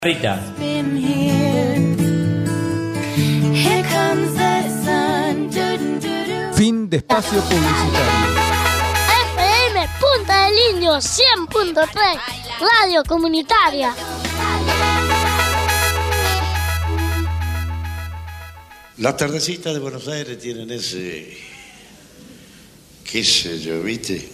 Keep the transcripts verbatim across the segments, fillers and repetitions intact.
Rita. Fin de espacio publicitario. F M Punta del Indio cien punto tres, radio comunitaria. Las tardecitas de Buenos Aires tienen ese, qué sé yo, ¿viste?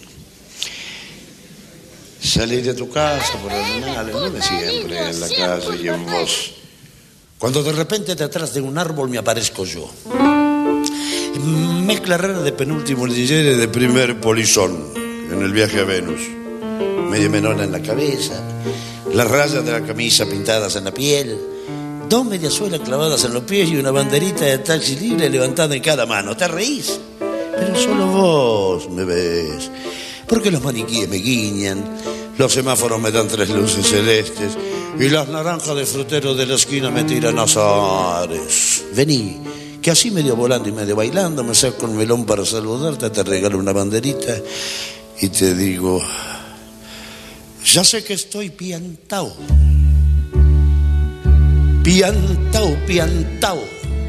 Salir de tu casa por animales, no me siempre en la calle y en vos. Cuando de repente detrás de un árbol me aparezco yo. Mezcla rara de penúltimo lillere de primer polizón en el viaje a Venus. Media menona en la cabeza, las rayas de la camisa pintadas en la piel, dos mediasuelas clavadas en los pies y una banderita de taxi libre levantada en cada mano. ¿Te reís? Pero solo vos me ves. Porque los maniquíes me guiñan, los semáforos me dan tres luces celestes y las naranjas de frutero de la esquina me tiran azares. Vení, que así medio volando y medio bailando me saco un melón para saludarte, te regalo una banderita y te digo, ya sé que estoy piantao, piantao, piantao.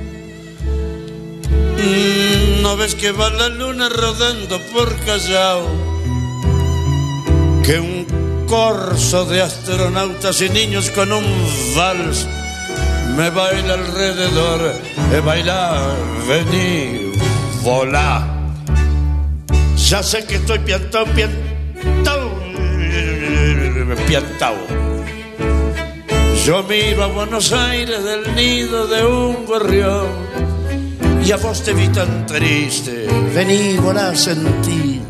¿No ves que va la luna rodando por Callao? Que un corso de astronautas y niños con un vals me baila alrededor. Eh, baila, vení, volá. Ya sé que estoy piantao, piantao, piantao. Yo miro a Buenos Aires del nido de un gorrión y a vos te vi tan triste. Vení, volá, sentí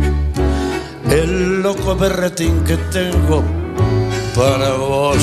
el loco berretín que tengo para vos.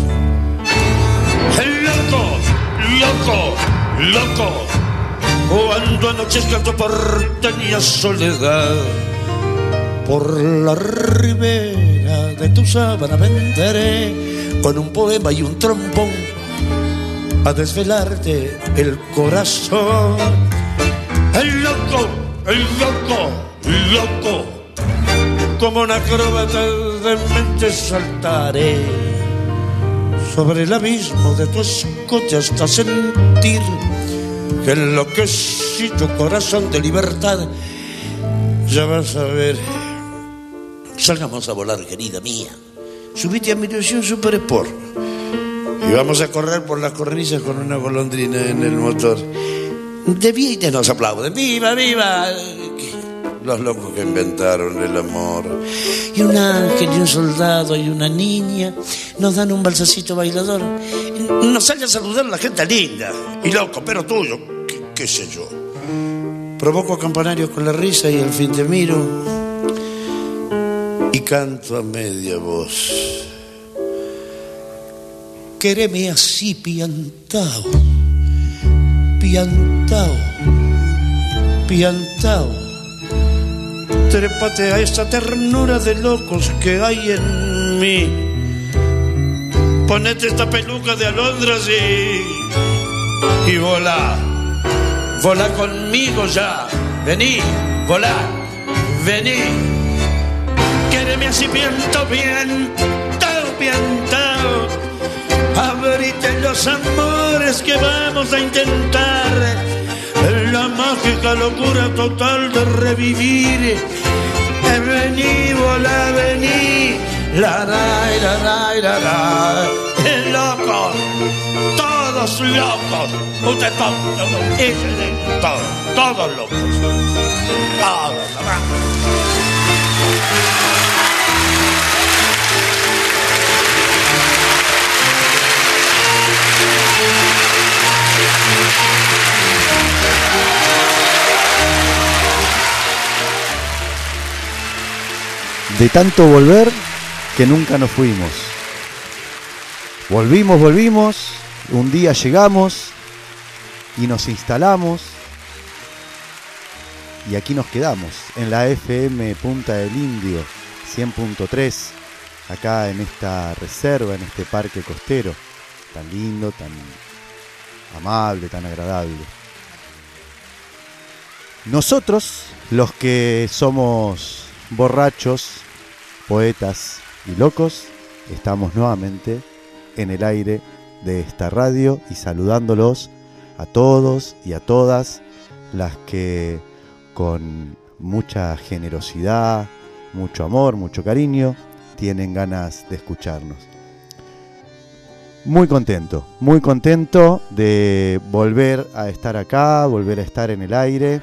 El loco, loco, loco. Cuando anochezca tu porteña soledad, por la ribera de tu sábana vendré con un poema y un trombón a desvelarte el corazón. El loco, el loco, loco. Como una acróbata de mente saltaré sobre el abismo de tu escote hasta sentir que enloquecido corazón de libertad. Ya vas a ver. Salgamos a volar, querida mía. Subite a mi ilusión Super Sport y vamos a correr por las cornisas con una golondrina en el motor. De vida y nos aplauden. ¡Viva, viva! Los locos que inventaron el amor. Y un ángel y un soldado y una niña nos dan un balsacito bailador. Nos sale a saludar la gente linda y loco, pero tuyo, qué, qué sé yo. Provoco campanarios con la risa y al fin te miro y canto a media voz. Quéreme así, piantao, piantao, piantao. Trépate a esa ternura de locos que hay en mí. Ponete esta peluca de alondras y, y volá. Volá conmigo ya. Vení, volá, vení. Quéreme así, piantao, piantao, piantao. Abrite los amores que vamos a intentar. La mágica locura total de revivir. Eh, vení, volá, vení. La, la, la, la, la, la. El loco. Todos locos. Usted todo. Todos. Todos locos. Todos. De tanto volver que nunca nos fuimos. Volvimos, volvimos, un día llegamos y nos instalamos y aquí nos quedamos en la F M Punta del Indio cien punto tres, acá en esta reserva, en este parque costero tan lindo, tan amable, tan agradable. Nosotros, los que somos borrachos, poetas y locos, estamos nuevamente en el aire de esta radio y saludándolos a todos y a todas las que con mucha generosidad, mucho amor, mucho cariño tienen ganas de escucharnos. Muy contento, muy contento de volver a estar acá, volver a estar en el aire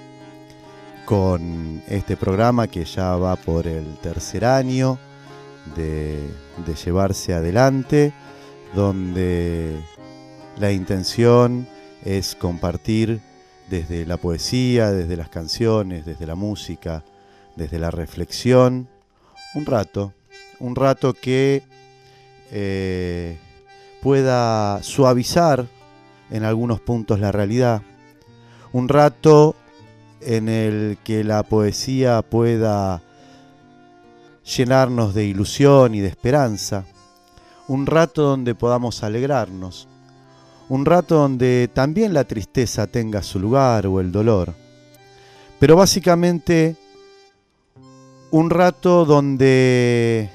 con este programa que ya va por el tercer año de, de llevarse adelante, donde la intención es compartir desde la poesía, desde las canciones, desde la música, desde la reflexión, un rato, un rato que eh, pueda suavizar en algunos puntos la realidad, un rato en el que la poesía pueda llenarnos de ilusión y de esperanza, un rato donde podamos alegrarnos, un rato donde también la tristeza tenga su lugar o el dolor, pero básicamente un rato donde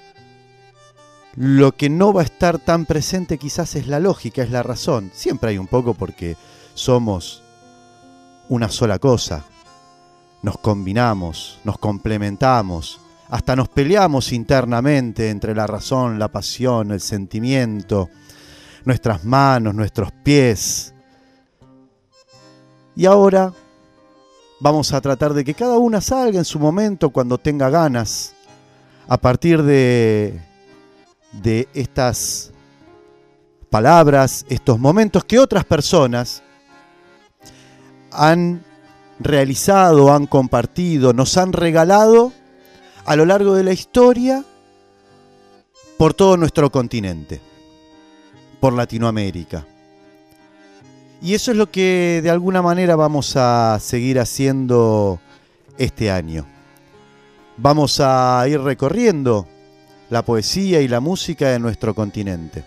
lo que no va a estar tan presente quizás es la lógica, es la razón. Siempre hay un poco porque somos una sola cosa. Nos combinamos, nos complementamos, hasta nos peleamos internamente entre la razón, la pasión, el sentimiento, nuestras manos, nuestros pies. Y ahora vamos a tratar de que cada una salga en su momento cuando tenga ganas, a partir de, de estas palabras, estos momentos que otras personas han realizado, han compartido, nos han regalado a lo largo de la historia por todo nuestro continente, por Latinoamérica. Y eso es lo que de alguna manera vamos a seguir haciendo este año. Vamos a ir recorriendo la poesía y la música de nuestro continente.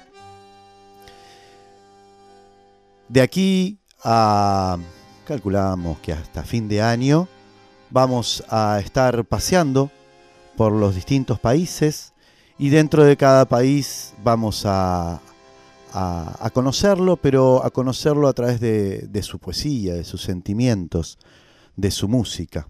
De aquí a, calculamos que hasta fin de año, vamos a estar paseando por los distintos países y dentro de cada país vamos a A, a conocerlo, pero a conocerlo a través de, de su poesía, de sus sentimientos, de su música.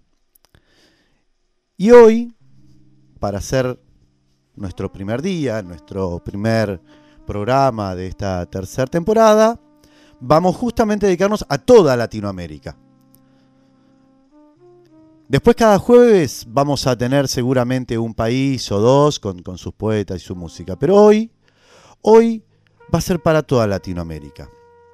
Y hoy, para hacer nuestro primer día, nuestro primer programa de esta tercera temporada, vamos justamente a dedicarnos a toda Latinoamérica. Después cada jueves vamos a tener seguramente un país o dos con, con sus poetas y su música, pero hoy, hoy va a ser para toda Latinoamérica.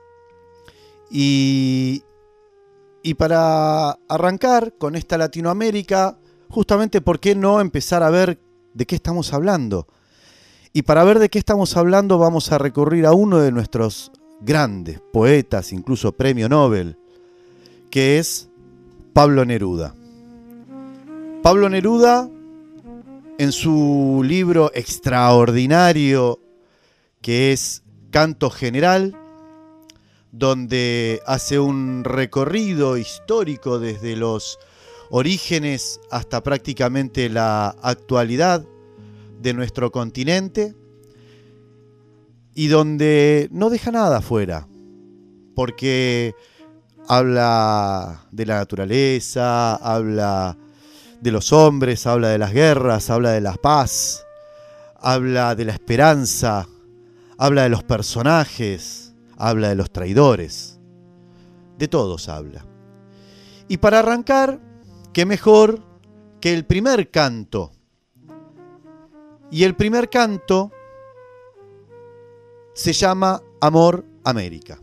Y, y para arrancar con esta Latinoamérica, justamente, ¿por qué no empezar a ver de qué estamos hablando? Y para ver de qué estamos hablando vamos a recurrir a uno de nuestros grandes poetas, incluso premio Nobel, que es Pablo Neruda. Pablo Neruda, en su libro extraordinario que es Canto General, donde hace un recorrido histórico desde los orígenes hasta prácticamente la actualidad de nuestro continente y donde no deja nada afuera, porque habla de la naturaleza, habla de los hombres, habla de las guerras, habla de la paz, habla de la esperanza, habla de los personajes, habla de los traidores, de todos habla. Y para arrancar, qué mejor que el primer canto. Y el primer canto se llama Amor América.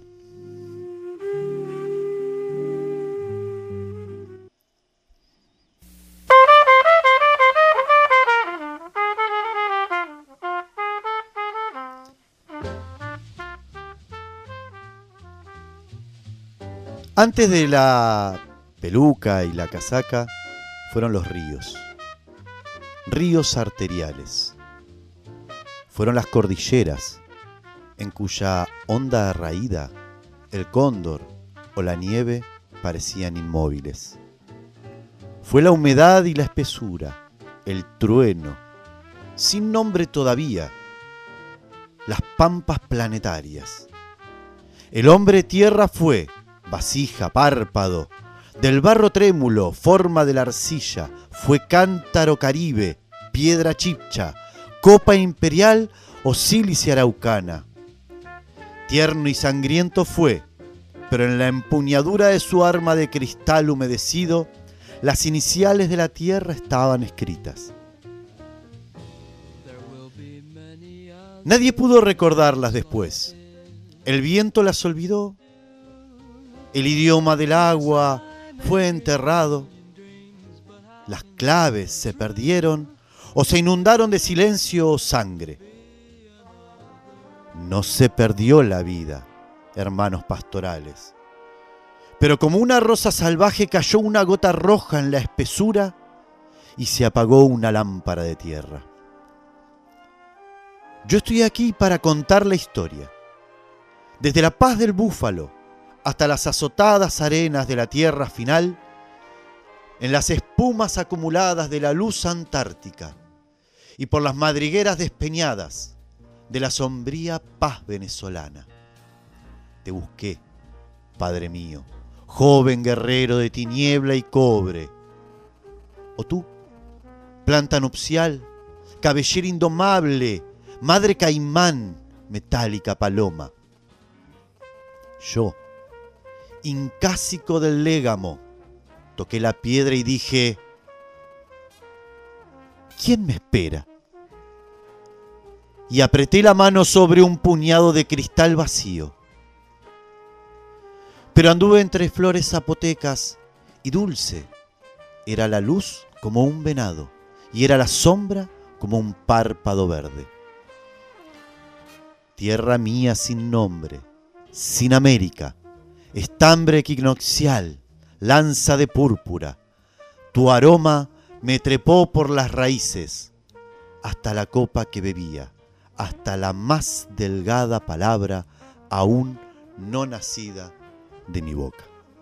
Antes de la peluca y la casaca fueron los ríos, ríos arteriales. Fueron las cordilleras, en cuya honda raída el cóndor o la nieve parecían inmóviles. Fue la humedad y la espesura, el trueno, sin nombre todavía, las pampas planetarias. El hombre tierra fue, vasija, párpado, del barro trémulo, forma de la arcilla, fue cántaro caribe, piedra chipcha, copa imperial o sílice araucana. Tierno y sangriento fue, pero en la empuñadura de su arma de cristal humedecido, las iniciales de la tierra estaban escritas. Nadie pudo recordarlas después. El viento las olvidó, el idioma del agua fue enterrado, las claves se perdieron o se inundaron de silencio o sangre. No se perdió la vida, hermanos pastorales, pero como una rosa salvaje cayó una gota roja en la espesura y se apagó una lámpara de tierra. Yo estoy aquí para contar la historia, desde la paz del búfalo hasta las azotadas arenas de la tierra final, en las espumas acumuladas de la luz antártica y por las madrigueras despeñadas de la sombría paz venezolana. Te busqué, Padre mío, joven guerrero de tiniebla y cobre. O tú, planta nupcial, cabellera indomable, madre caimán, metálica paloma. Yo, incásico del légamo, toqué la piedra y dije: ¿quién me espera? Y apreté la mano sobre un puñado de cristal vacío. Pero anduve entre flores zapotecas y dulce era la luz como un venado y era la sombra como un párpado verde. Tierra mía sin nombre, sin América, estambre equinoccial, lanza de púrpura, tu aroma me trepó por las raíces, hasta la copa que bebía, hasta la más delgada palabra aún no nacida de mi boca.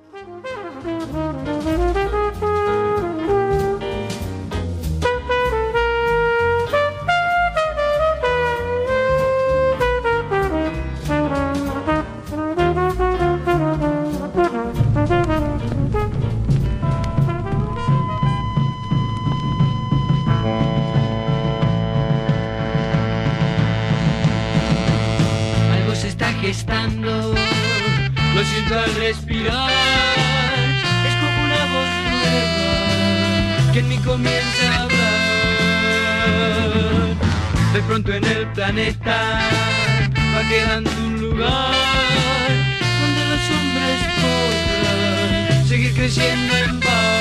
Gestando, lo siento al respirar, es como una voz nueva que en mí comienza a hablar. De pronto en el planeta va quedando un lugar donde los hombres podrán seguir creciendo en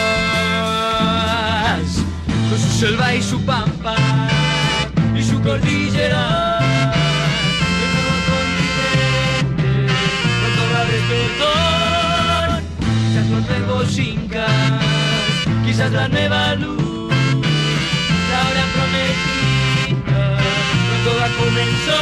paz, con su selva y su pampa y su cordillera. Quizás los nuevos incas, quizás la nueva luz, la hora prometida, cuando todo comenzó.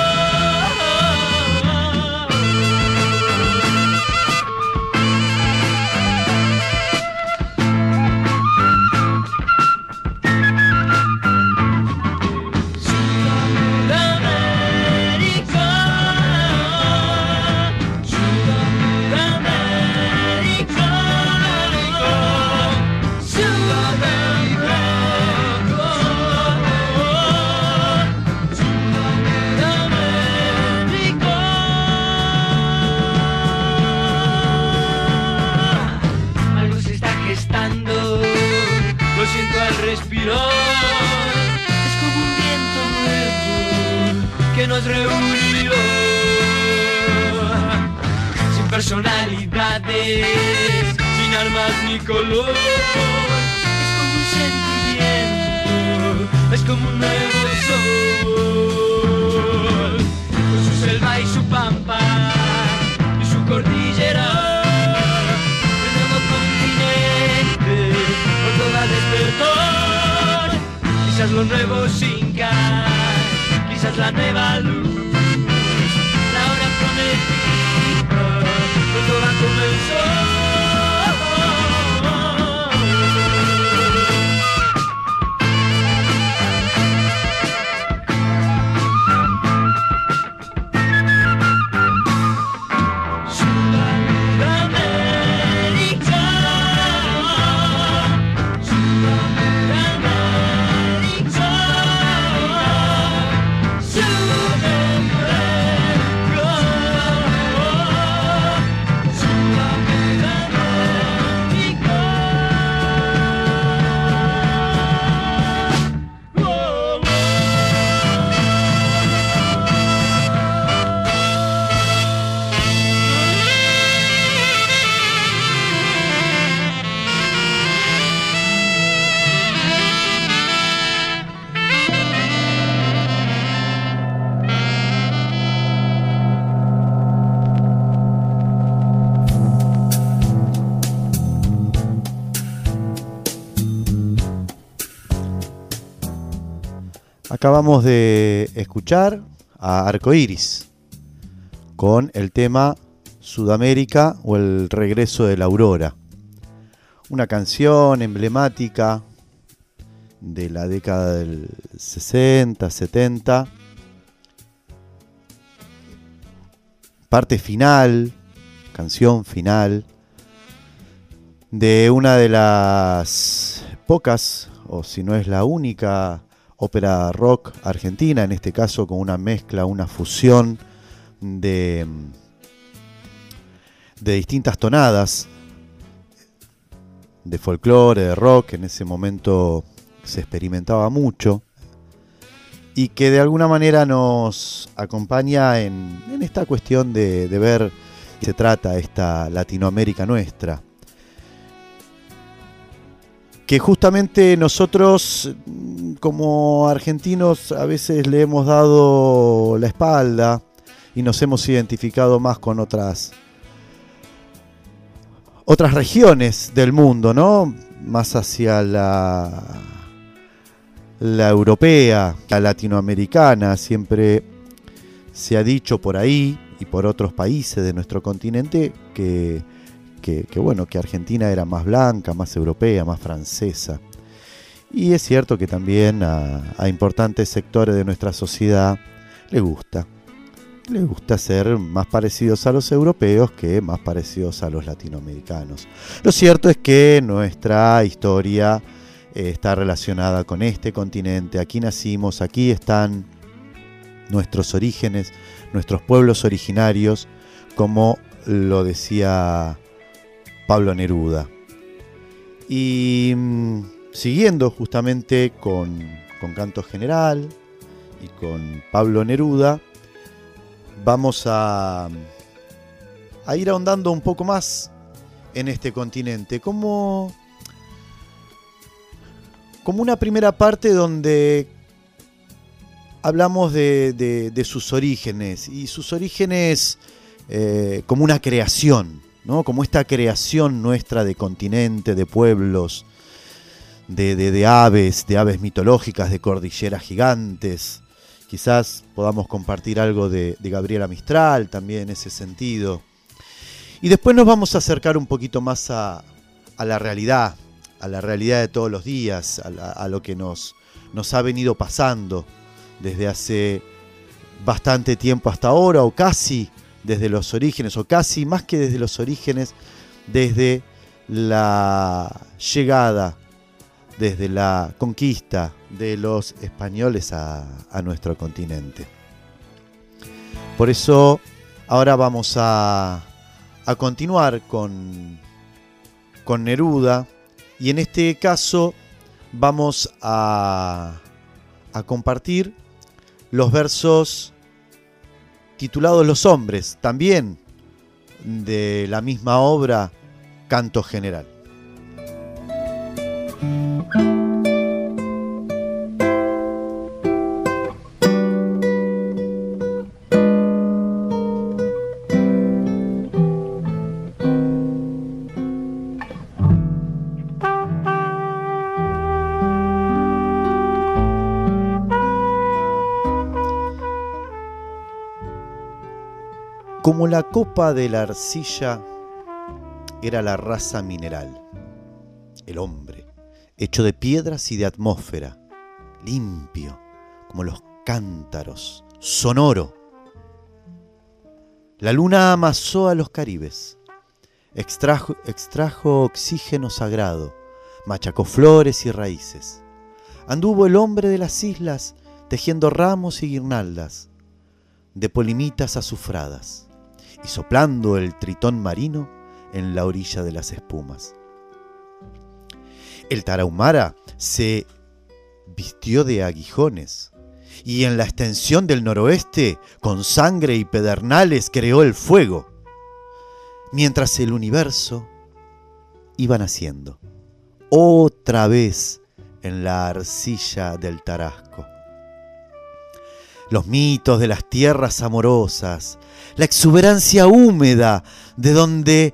Es como un viento nuevo que nos reunió, sin personalidades, sin armas ni color. Es como un sentimiento, es como un nuevo sol, con su selva y su pampa y su cordillera. El nuevo continente por toda despertó. Quizás los nuevos incas, quizás la nueva luz, la hora prometida, cuando va a comenzar. Acabamos de escuchar a Arcoiris con el tema Sudamérica o el regreso de la aurora. Una canción emblemática de la década del sesenta, setenta. Parte final, canción final de una de las pocas, o si no es la única, ópera rock argentina, en este caso con una mezcla, una fusión de, de distintas tonadas de folclore, de rock. En ese momento se experimentaba mucho y que de alguna manera nos acompaña en, en esta cuestión de, de ver qué se trata esta Latinoamérica nuestra, que justamente nosotros como argentinos a veces le hemos dado la espalda y nos hemos identificado más con otras otras regiones del mundo, ¿no? Más hacia la la europea, la latinoamericana. Siempre se ha dicho por ahí y por otros países de nuestro continente que Que, que bueno, que Argentina era más blanca, más europea, más francesa. Y es cierto que también a, a importantes sectores de nuestra sociedad le gusta. Le gusta ser más parecidos a los europeos que más parecidos a los latinoamericanos. Lo cierto es que nuestra historia eh, está relacionada con este continente. Aquí nacimos, aquí están nuestros orígenes, nuestros pueblos originarios, como lo decía Pablo Neruda. Y mmm, siguiendo justamente con, con Canto General y con Pablo Neruda, vamos a, a ir ahondando un poco más en este continente, como, como una primera parte donde hablamos de, de, de sus orígenes, y sus orígenes eh, como una creación, ¿no? Como esta creación nuestra de continente, de pueblos, de, de, de aves, de aves mitológicas, de cordilleras gigantes. Quizás podamos compartir algo de, de Gabriela Mistral también en ese sentido. Y después nos vamos a acercar un poquito más a, a la realidad, a la realidad de todos los días, a, la, a lo que nos, nos ha venido pasando desde hace bastante tiempo hasta ahora, o casi desde los orígenes, o casi más que desde los orígenes, desde la llegada, desde la conquista de los españoles a, a nuestro continente. Por eso ahora vamos a, a continuar con, con Neruda, y en este caso vamos a, a compartir los versos titulados Los Hombres, también de la misma obra Canto General. Como la copa de la arcilla era la raza mineral, el hombre, hecho de piedras y de atmósfera, limpio como los cántaros, sonoro. La luna amasó a los caribes, extrajo, extrajo oxígeno sagrado, machacó flores y raíces. Anduvo el hombre de las islas tejiendo ramos y guirnaldas de polimitas azufradas y soplando el tritón marino en la orilla de las espumas. El tarahumara se vistió de aguijones y en la extensión del noroeste, con sangre y pedernales, creó el fuego, mientras el universo iba naciendo otra vez en la arcilla del Tarasco. Los mitos de las tierras amorosas, la exuberancia húmeda de donde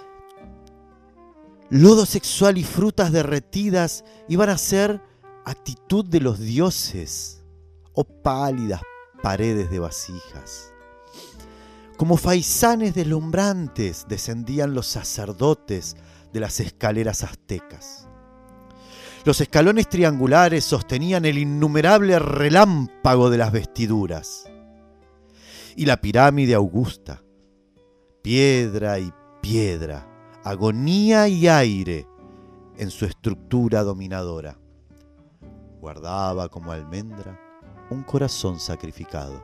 lodo sexual y frutas derretidas iban a ser actitud de los dioses o pálidas paredes de vasijas. Como faisanes deslumbrantes descendían los sacerdotes de las escaleras aztecas. Los escalones triangulares sostenían el innumerable relámpago de las vestiduras. Y la pirámide augusta, piedra y piedra, agonía y aire en su estructura dominadora, guardaba como almendra un corazón sacrificado.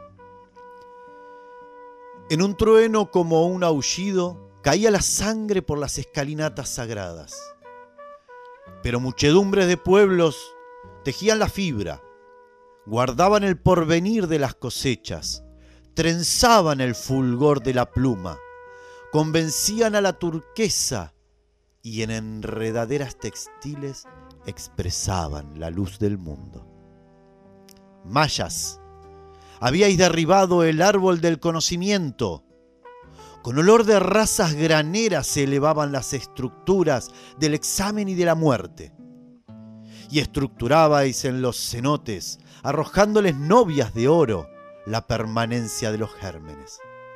En un trueno como un aullido caía la sangre por las escalinatas sagradas. Pero muchedumbres de pueblos tejían la fibra, guardaban el porvenir de las cosechas, trenzaban el fulgor de la pluma, convencían a la turquesa y en enredaderas textiles expresaban la luz del mundo. Mayas, habíais derribado el árbol del conocimiento. Con olor de razas graneras se elevaban las estructuras del examen y de la muerte. Y estructurabais en los cenotes, arrojándoles novias de oro, la permanencia de los gérmenes.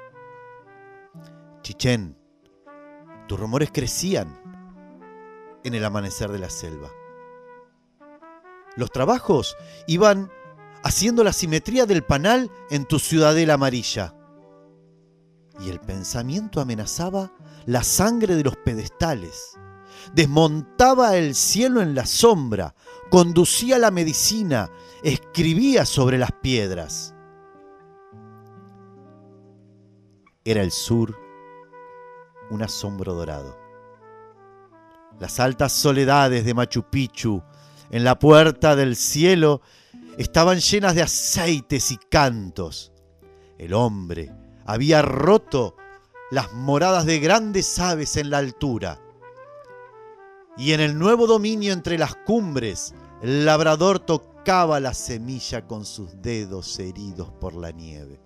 Chichén, tus rumores crecían en el amanecer de la selva. Los trabajos iban haciendo la simetría del panal en tu ciudadela amarilla. Y el pensamiento amenazaba la sangre de los pedestales, desmontaba el cielo en la sombra, conducía la medicina, escribía sobre las piedras. Era el sur un asombro dorado. Las altas soledades de Machu Picchu en la puerta del cielo estaban llenas de aceites y cantos. El hombre había roto las moradas de grandes aves en la altura. Y en el nuevo dominio entre las cumbres, el labrador tocaba la semilla con sus dedos heridos por la nieve.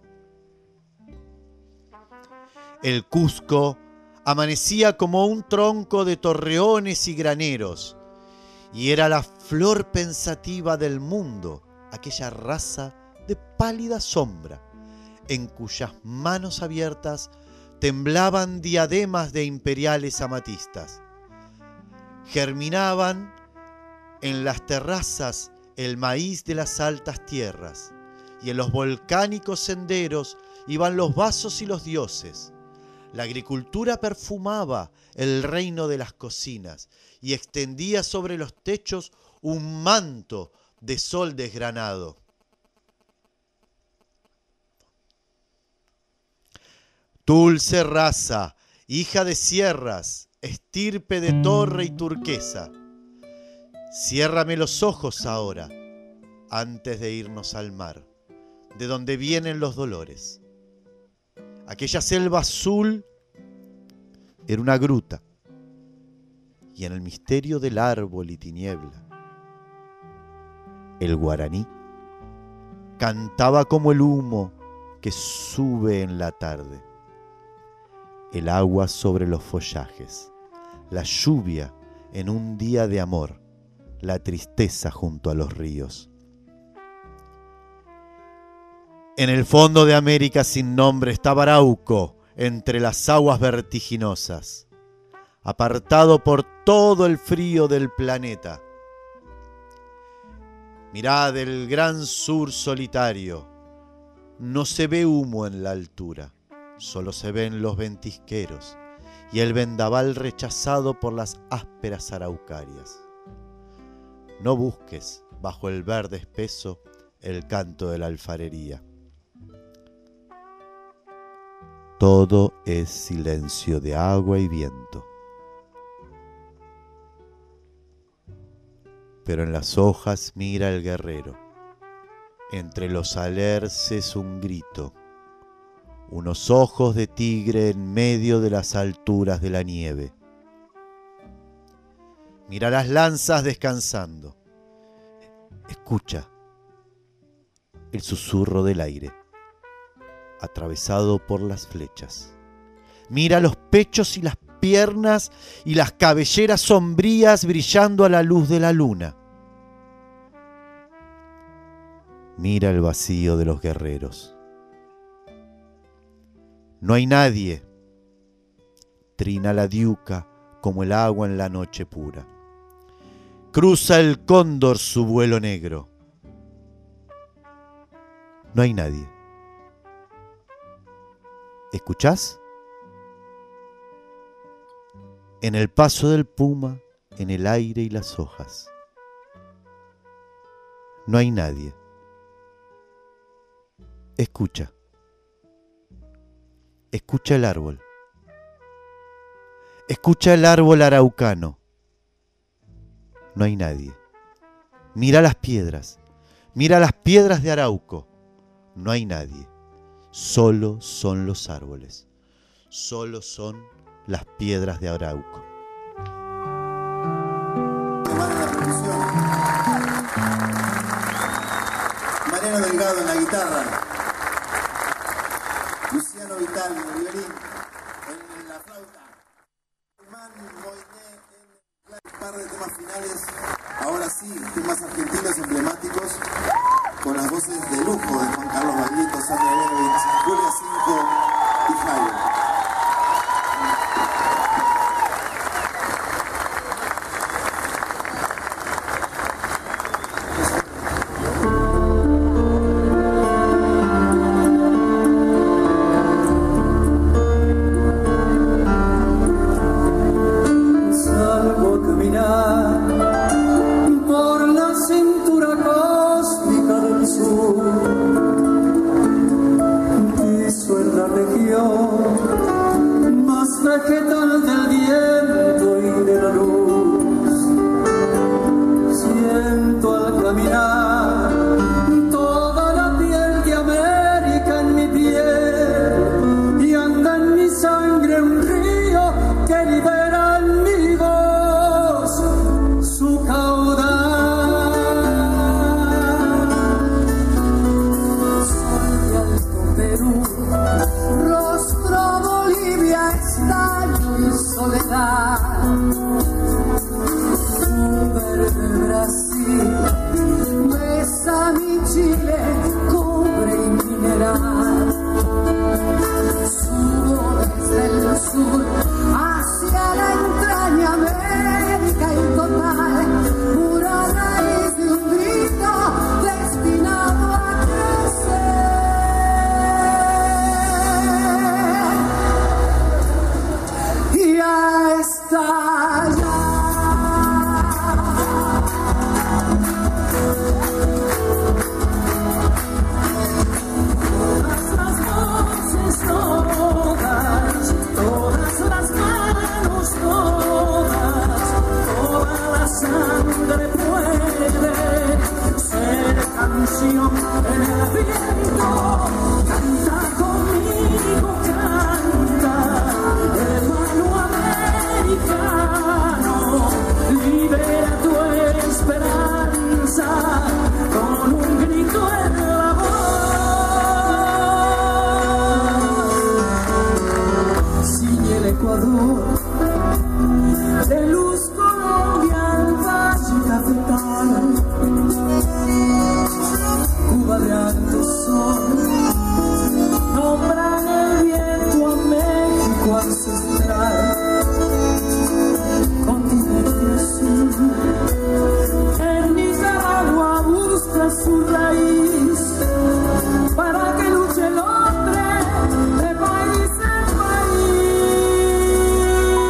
El Cusco amanecía como un tronco de torreones y graneros, y era la flor pensativa del mundo, aquella raza de pálida sombra, en cuyas manos abiertas temblaban diademas de imperiales amatistas. Germinaban en las terrazas el maíz de las altas tierras, y en los volcánicos senderos iban los vasos y los dioses. La agricultura perfumaba el reino de las cocinas y extendía sobre los techos un manto de sol desgranado. Dulce raza, hija de sierras, estirpe de torre y turquesa, ciérrame los ojos ahora, antes de irnos al mar, de donde vienen los dolores. Aquella selva azul era una gruta, y en el misterio del árbol y tiniebla, el guaraní cantaba como el humo que sube en la tarde. El agua sobre los follajes, la lluvia en un día de amor, la tristeza junto a los ríos. En el fondo de América sin nombre estaba Arauco, entre las aguas vertiginosas, apartado por todo el frío del planeta. Mirad el gran sur solitario, no se ve humo en la altura, solo se ven los ventisqueros y el vendaval rechazado por las ásperas araucarias. No busques bajo el verde espeso el canto de la alfarería. Todo es silencio de agua y viento. Pero en las hojas mira el guerrero. Entre los alerces un grito. Unos ojos de tigre en medio de las alturas de la nieve. Mira las lanzas descansando. Escucha el susurro del aire, atravesado por las flechas. Mira los pechos y las piernas y las cabelleras sombrías brillando a la luz de la luna. Mira el vacío de los guerreros. No hay nadie. Trina la diuca como el agua en la noche pura. Cruza el cóndor su vuelo negro. No hay nadie. ¿Escuchás? En el paso del puma, en el aire y las hojas. No hay nadie. Escucha. Escucha el árbol. Escucha el árbol araucano. No hay nadie. Mira las piedras. Mira las piedras de Arauco. No hay nadie. Solo son los árboles. Solo son las piedras de Arauco. Mariano Delgado en la guitarra, Luciano Vital en el violín, en la flauta, Man Moiné en un par de temas finales, ahora sí, temas argentinos emblemáticos, con las voces de lujo de Juan Carlos Baglietto, Sandra Lenovich, Julia Cinco y Jairo. Para que luche el hombre de país en país.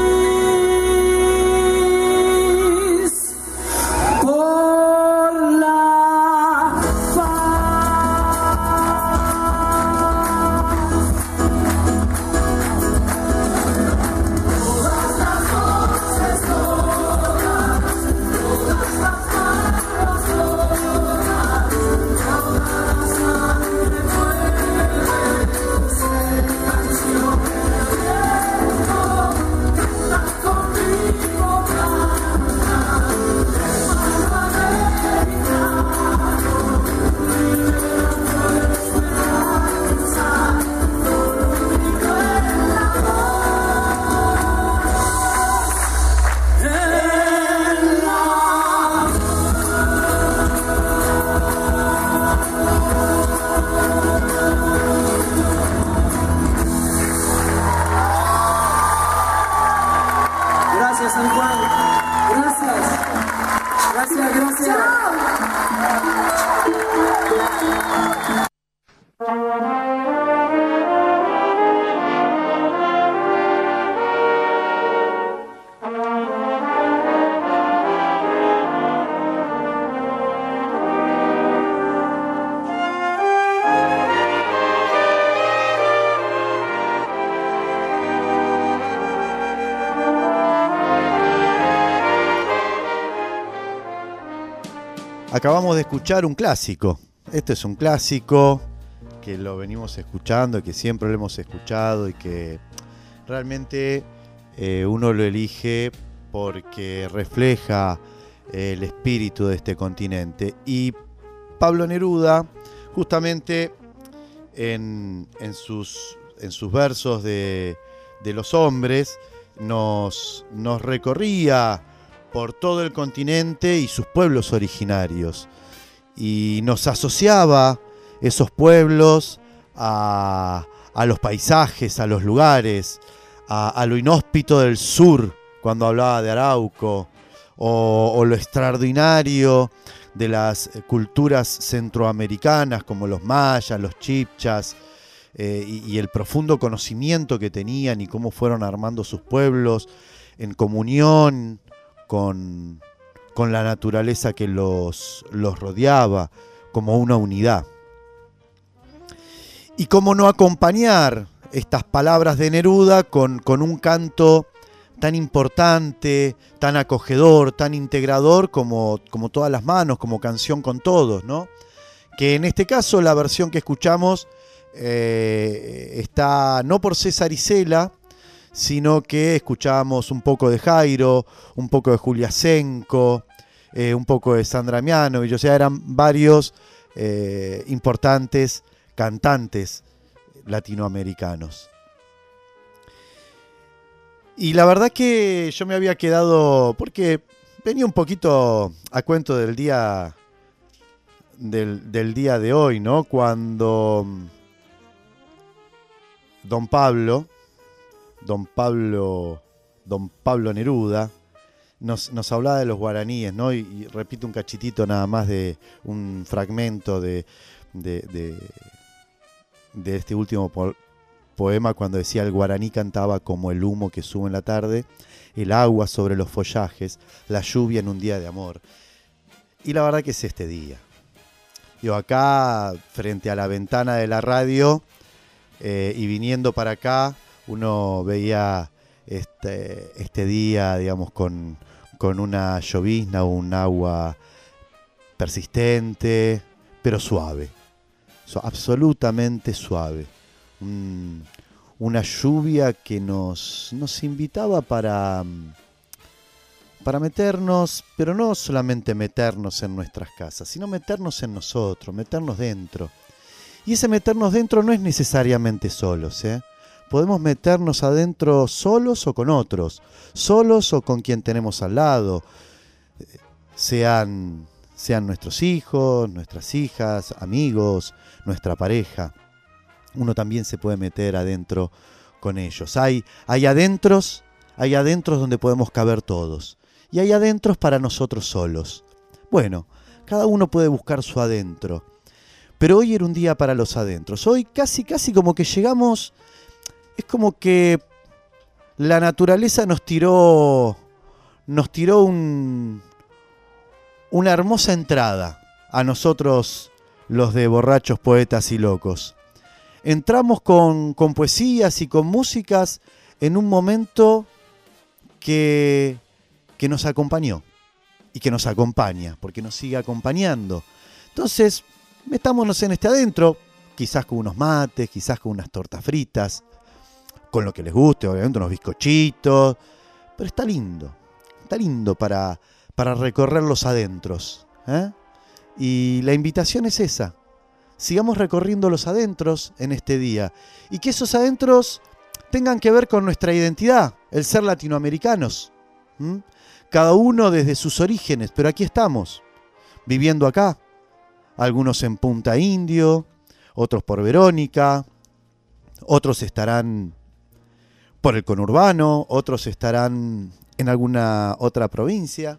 acabamos de escuchar un clásico. Este es un clásico que lo venimos escuchando y que siempre lo hemos escuchado y que realmente eh, uno lo elige porque refleja eh, el espíritu de este continente. Y Pablo Neruda, justamente en, en, sus, en sus versos de, de Los Hombres, nos, nos recorría por todo el continente y sus pueblos originarios. Y nos asociaba esos pueblos a, a los paisajes, a los lugares, a, a lo inhóspito del sur, cuando hablaba de Arauco, o, o lo extraordinario de las culturas centroamericanas, como los mayas, los chibchas, eh, y, y el profundo conocimiento que tenían y cómo fueron armando sus pueblos en comunión con, con la naturaleza que los, los rodeaba, como una unidad. Y cómo no acompañar estas palabras de Neruda con, con un canto tan importante, tan acogedor, tan integrador como, como Todas las Manos, como Canción con Todos, ¿no? Que en este caso la versión que escuchamos eh, está no por César Isela, sino que escuchamos un poco de Jairo, un poco de Julia Senko, eh, un poco de Sandra Mianovich, o sea, eran varios eh, importantes cantantes latinoamericanos. Y la verdad que yo me había quedado, porque venía un poquito a cuento del día del, del día de hoy, ¿no? Cuando Don Pablo, Don Pablo, Don Pablo Neruda nos, nos hablaba de los guaraníes, ¿no? Y, y repito un cachitito nada más de un fragmento de, de, de, de este último po- poema cuando decía: el guaraní cantaba como el humo que sube en la tarde, el agua sobre los follajes, la lluvia en un día de amor. Y la verdad que es este día. Yo acá, frente a la ventana de la radio, eh, y viniendo para acá, uno veía este, este día, digamos, con, con una llovizna o un agua persistente, pero suave, so, absolutamente suave. Un, una lluvia que nos, nos invitaba para, para meternos, pero no solamente meternos en nuestras casas, sino meternos en nosotros, meternos dentro. Y ese meternos dentro no es necesariamente solos, ¿eh? Podemos meternos adentro solos o con otros, solos o con quien tenemos al lado, sean, sean nuestros hijos, nuestras hijas, amigos, nuestra pareja. Uno también se puede meter adentro con ellos. Hay, hay adentros, hay adentros donde podemos caber todos, y hay adentros para nosotros solos. Bueno, cada uno puede buscar su adentro, pero hoy era un día para los adentros. Hoy casi, casi como que llegamos... Es como que la naturaleza nos tiró, nos tiró un, una hermosa entrada a nosotros, los de Borrachos, Poetas y Locos. Entramos con, con poesías y con músicas en un momento que, que nos acompañó y que nos acompaña, porque nos sigue acompañando. Entonces, metámonos en este adentro, quizás con unos mates, quizás con unas tortas fritas, con lo que les guste, obviamente unos bizcochitos, pero está lindo, está lindo para, para recorrer los adentros, ¿eh? Y la invitación es esa, sigamos recorriendo los adentros en este día, y que esos adentros tengan que ver con nuestra identidad, el ser latinoamericanos, ¿Mm? Cada uno desde sus orígenes, pero aquí estamos, viviendo acá, algunos en Punta Indio, otros por Verónica, otros estarán por el conurbano, otros estarán en alguna otra provincia.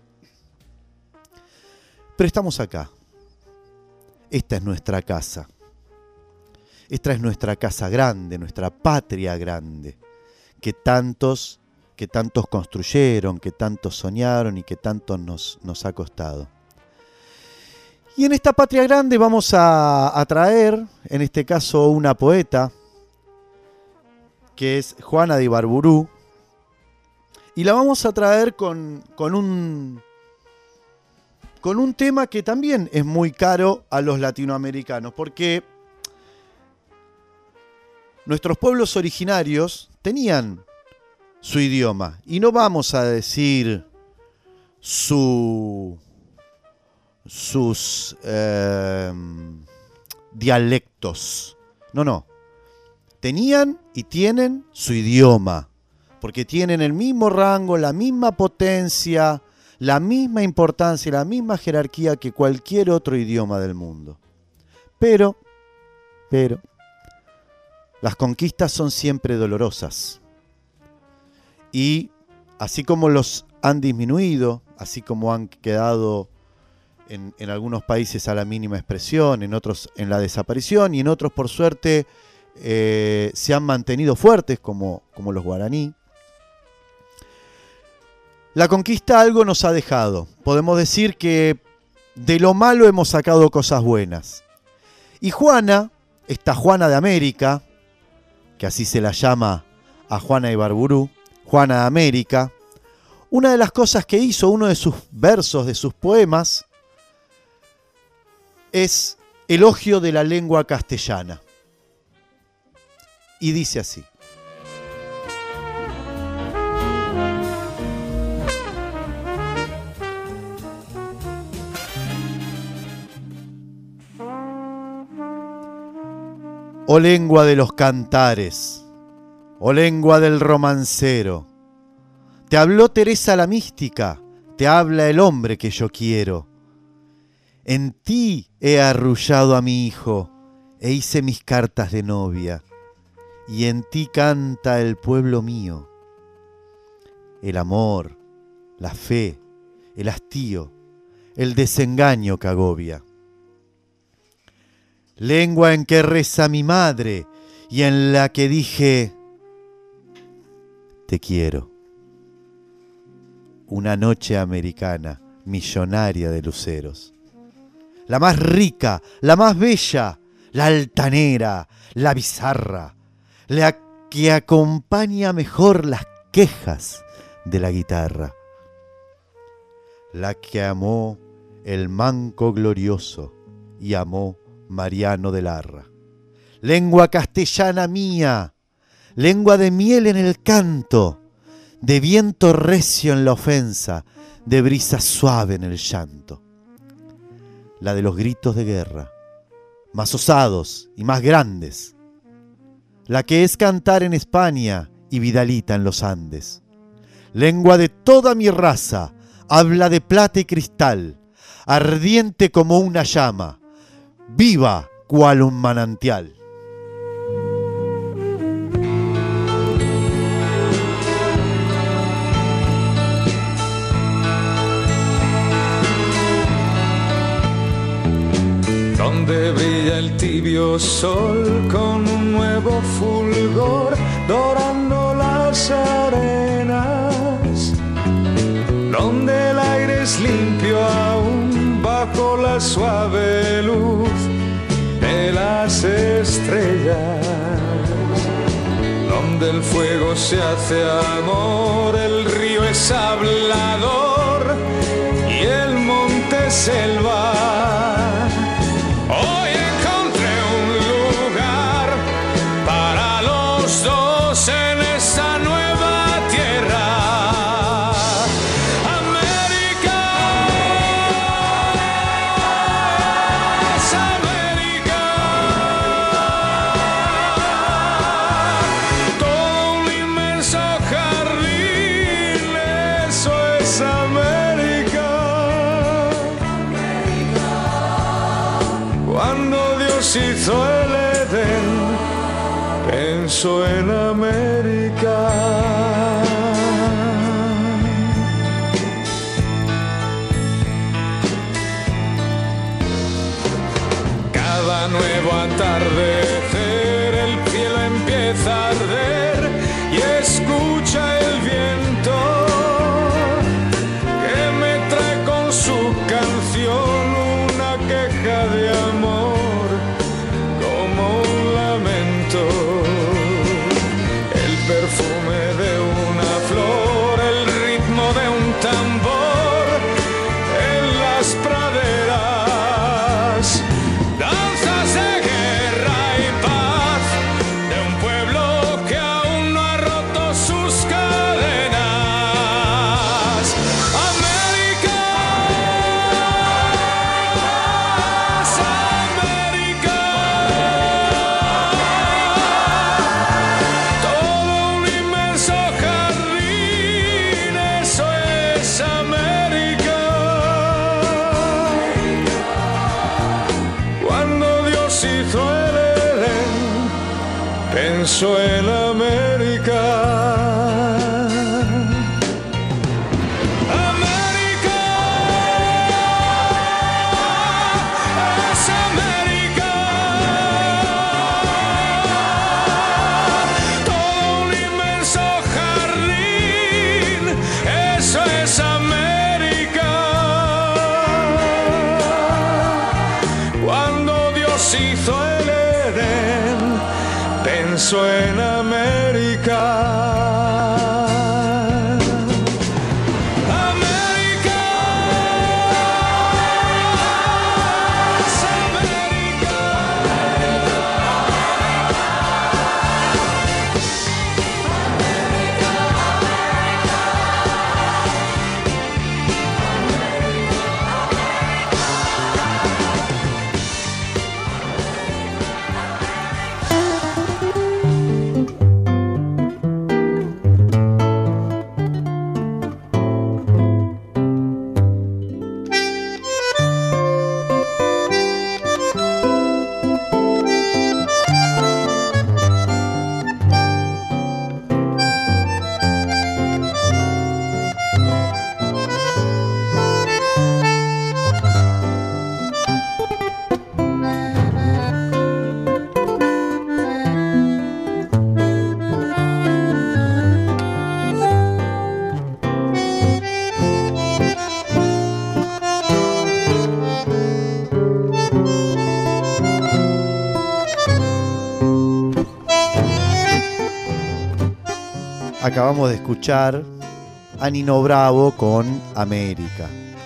Pero estamos acá. Esta es nuestra casa. Esta es nuestra casa grande, nuestra patria grande, que tantos, que tantos construyeron, que tantos soñaron y que tanto nos, nos ha costado. Y en esta patria grande vamos a, a traer, en este caso, una poeta, que es Juana de Ibarburu, y la vamos a traer con, con un con un tema que también es muy caro a los latinoamericanos, porque nuestros pueblos originarios tenían su idioma, y no vamos a decir su, sus eh, dialectos, no, no, tenían y tienen su idioma, porque tienen el mismo rango, la misma potencia, la misma importancia, la misma jerarquía que cualquier otro idioma del mundo. Pero, pero, las conquistas son siempre dolorosas. Y así como los han disminuido, así como han quedado en, en algunos países a la mínima expresión, en otros en la desaparición, y en otros, por suerte, eh, se han mantenido fuertes, como, como los guaraní, la conquista algo nos ha dejado. Podemos decir que de lo malo hemos sacado cosas buenas. Y Juana, esta Juana de América, que así se la llama a Juana Ibarburu, Juana de América, una de las cosas que hizo, uno de sus versos, de sus poemas, es elogio de la lengua castellana. Y dice así: oh lengua de los cantares, oh lengua del romancero, te habló Teresa la mística, te habla el hombre que yo quiero. En ti he arrullado a mi hijo e hice mis cartas de novia, y en ti canta el pueblo mío. El amor, la fe, el hastío, el desengaño que agobia. Lengua en que reza mi madre y en la que dije te quiero. Una noche americana, millonaria de luceros. La más rica, la más bella, la altanera, la bizarra, la que acompaña mejor las quejas de la guitarra. La que amó el manco glorioso y amó Mariano de Larra. Lengua castellana mía, lengua de miel en el canto, de viento recio en la ofensa, de brisa suave en el llanto. La de los gritos de guerra, más osados y más grandes. La que es cantar en España y vidalita en los Andes. Lengua de toda mi raza, habla de plata y cristal, ardiente como una llama, viva cual un manantial. Donde brilla el tibio sol con un nuevo fulgor, dorando las arenas. Donde el aire es limpio aún bajo la suave luz de las estrellas. Donde el fuego se hace amor, el río es hablador y el monte selva. Hoy encontré un lugar para los dos en esa nueva tierra. América es América. Todo un inmenso jardín, eso es América. Cuando Dios hizo el Edén, pensó en América. Cada nuevo atardecer el cielo empieza a arder y escucha el viento que me trae con su canción una queja de amor como un lamento. El perfume de una flor, el ritmo de un tambor en las praderas. pienso en América. Pienso en América. Acabamos de escuchar a Nino Bravo con América.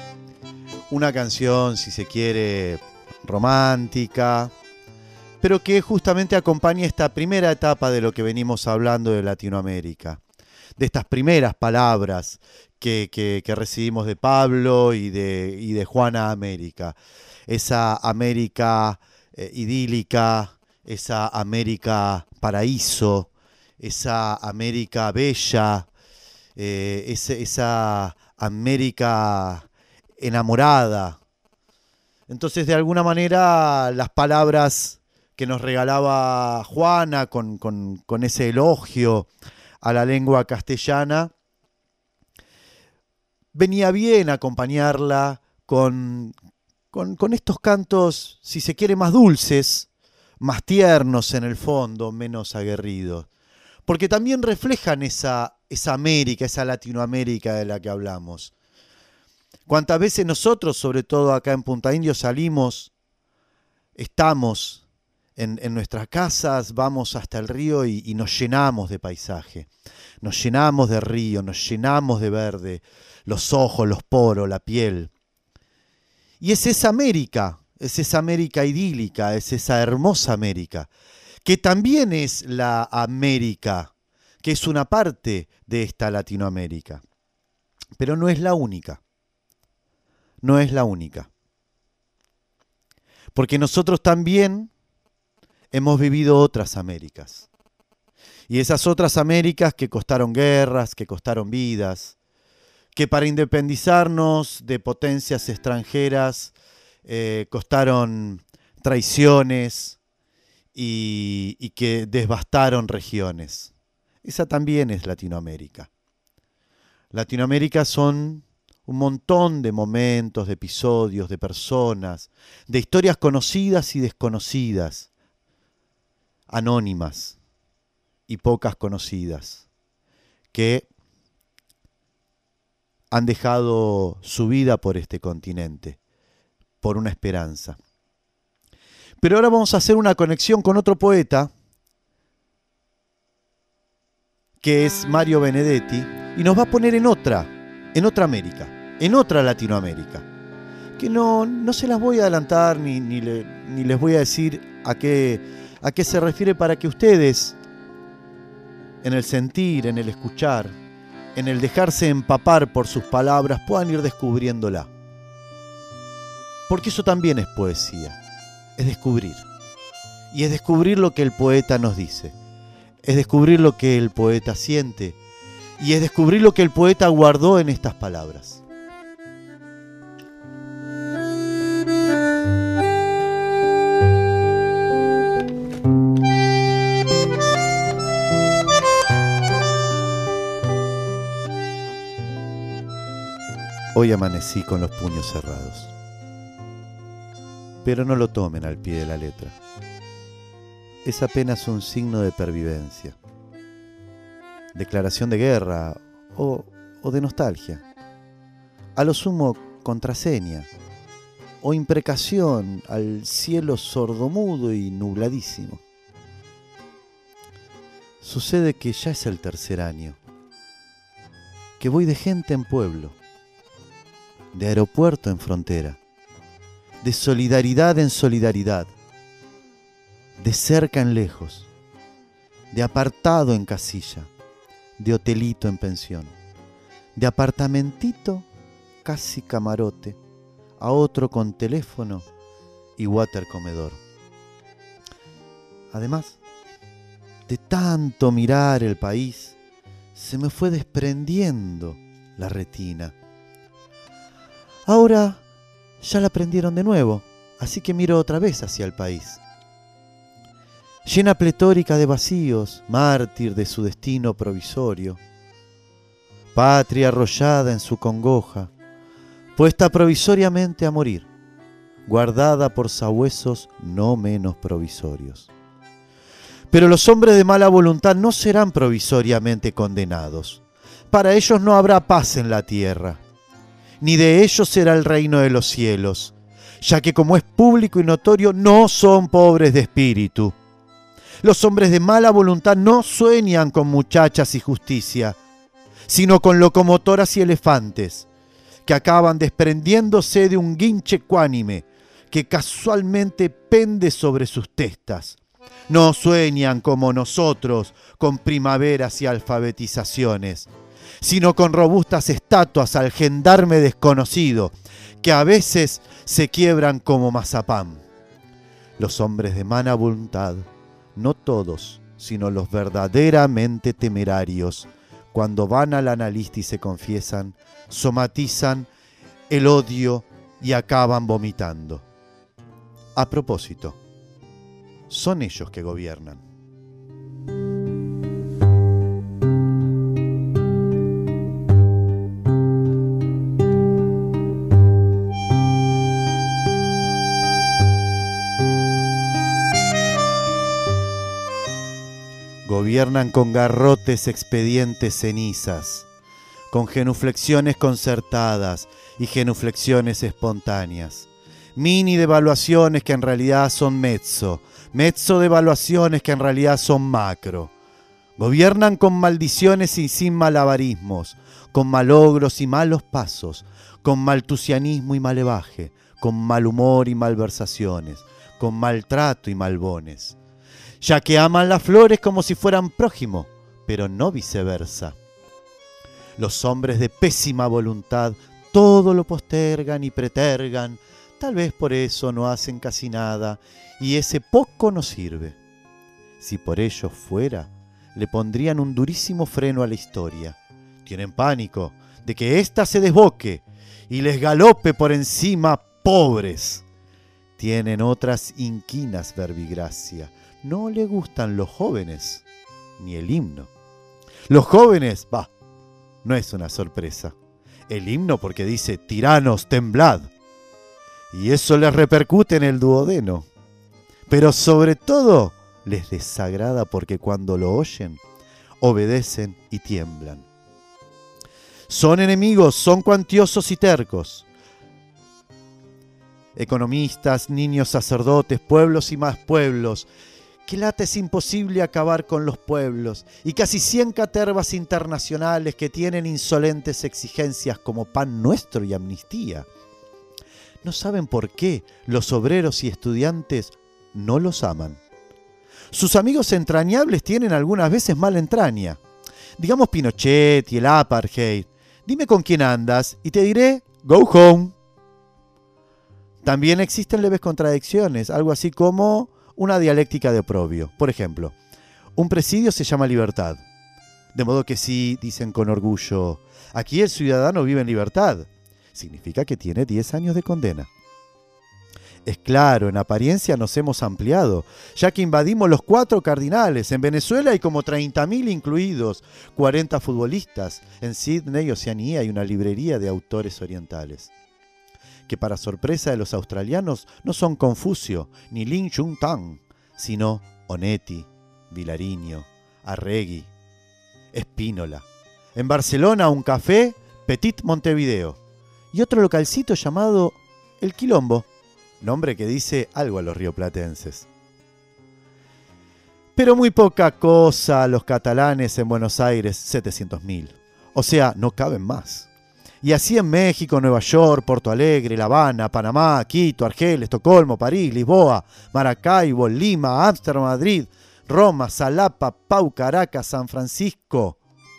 Una canción, si se quiere, romántica, pero que justamente acompaña esta primera etapa de lo que venimos hablando de Latinoamérica. De estas primeras palabras que, que, que recibimos de Pablo y de, y de Juana América. Esa América eh, idílica, esa América paraíso, esa América bella, eh, ese, esa América enamorada. Entonces, de alguna manera, las palabras que nos regalaba Juana con, con, con ese elogio a la lengua castellana, venía bien acompañarla con, con, con estos cantos, si se quiere, más dulces, más tiernos en el fondo, menos aguerridos. Porque también reflejan esa, esa América, esa Latinoamérica de la que hablamos. Cuántas veces nosotros, sobre todo acá en Punta Indio, salimos, estamos en, en nuestras casas, vamos hasta el río y, y nos llenamos de paisaje. Nos llenamos de río, nos llenamos de verde, los ojos, los poros, la piel. Y es esa América, es esa América idílica, es esa hermosa América, que también es la América, que es una parte de esta Latinoamérica. Pero no es la única. No es la única. Porque nosotros también hemos vivido otras Américas. Y esas otras Américas que costaron guerras, que costaron vidas, que para independizarnos de potencias extranjeras eh, costaron traiciones, Y, y que devastaron regiones. Esa también es Latinoamérica. Latinoamérica son un montón de momentos, de episodios, de personas, de historias conocidas y desconocidas, anónimas y pocas conocidas, que han dejado su vida por este continente, por una esperanza. Pero ahora vamos a hacer una conexión con otro poeta, que es Mario Benedetti, y nos va a poner en otra, en otra América, en otra Latinoamérica, que no, no se las voy a adelantar ni, ni, le, ni les voy a decir a qué, a qué se refiere, para que ustedes, en el sentir, en el escuchar, en el dejarse empapar por sus palabras, puedan ir descubriéndola. Porque eso también es poesía. Es descubrir. Y es descubrir lo que el poeta nos dice. Es descubrir lo que el poeta siente. Y es descubrir lo que el poeta guardó en estas palabras. Hoy amanecí con los puños cerrados. Pero no lo tomen al pie de la letra. Es apenas un signo de pervivencia, declaración de guerra o, o de nostalgia. A lo sumo, contraseña o imprecación al cielo sordomudo y nubladísimo. Sucede que ya es el tercer año, que voy de gente en pueblo, de aeropuerto en frontera, de solidaridad en solidaridad, de cerca en lejos, de apartado en casilla, de hotelito en pensión, de apartamentito casi camarote, a otro con teléfono y water comedor. Además, de tanto mirar el país, se me fue desprendiendo la retina. Ahora ya la prendieron de nuevo, así que miro otra vez hacia el país. Llena pletórica de vacíos, mártir de su destino provisorio. Patria arrollada en su congoja, puesta provisoriamente a morir, guardada por sabuesos no menos provisorios. Pero los hombres de mala voluntad no serán provisoriamente condenados. Para ellos no habrá paz en la tierra, ni de ellos será el reino de los cielos, ya que como es público y notorio, no son pobres de espíritu. Los hombres de mala voluntad no sueñan con muchachas y justicia, sino con locomotoras y elefantes, que acaban desprendiéndose de un guinche ecuánime que casualmente pende sobre sus testas. No sueñan como nosotros con primaveras y alfabetizaciones, sino con robustas estatuas al gendarme desconocido, que a veces se quiebran como mazapán. Los hombres de mala voluntad, no todos, sino los verdaderamente temerarios, cuando van al analista y se confiesan, somatizan el odio y acaban vomitando. A propósito, son ellos que gobiernan. Gobiernan con garrotes, expedientes, cenizas, con genuflexiones concertadas y genuflexiones espontáneas, mini devaluaciones que en realidad son mezzo, mezzo devaluaciones que en realidad son macro. Gobiernan con maldiciones y sin malabarismos, con malogros y malos pasos, con maltusianismo y malevaje, con mal humor y malversaciones, con maltrato y malbones, ya que aman las flores como si fueran prójimo, pero no viceversa. Los hombres de pésima voluntad todo lo postergan y pretergan, tal vez por eso no hacen casi nada, y ese poco no sirve. Si por ello fuera, le pondrían un durísimo freno a la historia. Tienen pánico de que ésta se desboque y les galope por encima pobres. Tienen otras inquinas verbigracia. No le gustan los jóvenes, ni el himno. Los jóvenes, bah, no es una sorpresa. El himno porque dice, tiranos, temblad. Y eso les repercute en el duodeno. Pero sobre todo les desagrada porque cuando lo oyen, obedecen y tiemblan. Son enemigos, son cuantiosos y tercos. Economistas, niños sacerdotes, pueblos y más pueblos. Que lata es imposible acabar con los pueblos y casi cien catervas internacionales que tienen insolentes exigencias como pan nuestro y amnistía. No saben por qué los obreros y estudiantes no los aman. Sus amigos entrañables tienen algunas veces mala entraña. Digamos Pinochet y el apartheid. Dime con quién andas y te diré, go home. También existen leves contradicciones, algo así como una dialéctica de oprobio. Por ejemplo, un presidio se llama libertad. De modo que si dicen con orgullo, aquí el ciudadano vive en libertad, significa que tiene diez años de condena. Es claro, en apariencia nos hemos ampliado, ya que invadimos los cuatro cardinales. En Venezuela hay como treinta mil incluidos, cuarenta futbolistas. En Sydney, Oceanía, hay una librería de autores orientales, que para sorpresa de los australianos no son Confucio ni Lin Chung Tang, sino Onetti, Vilariño, Arregui, Espínola. En Barcelona un café, Petit Montevideo, y otro localcito llamado El Quilombo, nombre que dice algo a los rioplatenses. Pero muy poca cosa los catalanes en Buenos Aires, setecientos mil. O sea, no caben más. Y así en México, Nueva York, Porto Alegre, La Habana, Panamá, Quito, Argel, Estocolmo, París, Lisboa, Maracaibo, Lima, Ámsterdam, Madrid, Roma, Xalapa, Pau, Caracas, San Francisco.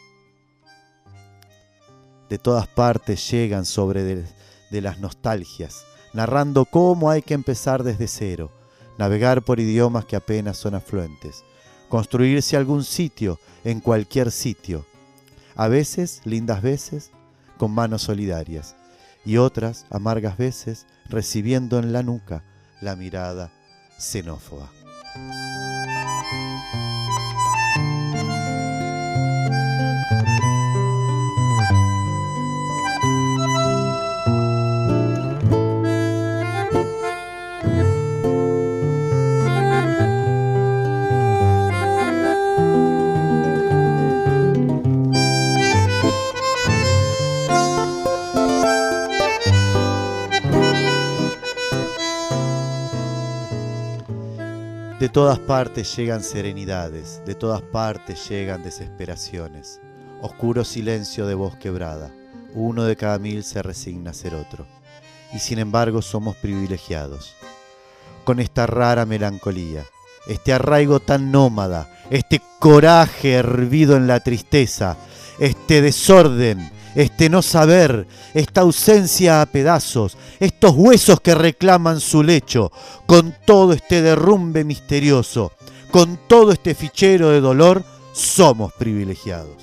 De todas partes llegan sobre de, de las nostalgias, narrando cómo hay que empezar desde cero, navegar por idiomas que apenas son afluentes, construirse algún sitio en cualquier sitio, a veces, lindas veces, con manos solidarias, y otras, amargas veces, recibiendo en la nuca la mirada xenófoba. De todas partes llegan serenidades, de todas partes llegan desesperaciones, oscuro silencio de voz quebrada, uno de cada mil se resigna a ser otro, y sin embargo somos privilegiados, con esta rara melancolía, este arraigo tan nómada, este coraje hervido en la tristeza, este desorden, este no saber, esta ausencia a pedazos, estos huesos que reclaman su lecho, con todo este derrumbe misterioso, con todo este fichero de dolor, somos privilegiados.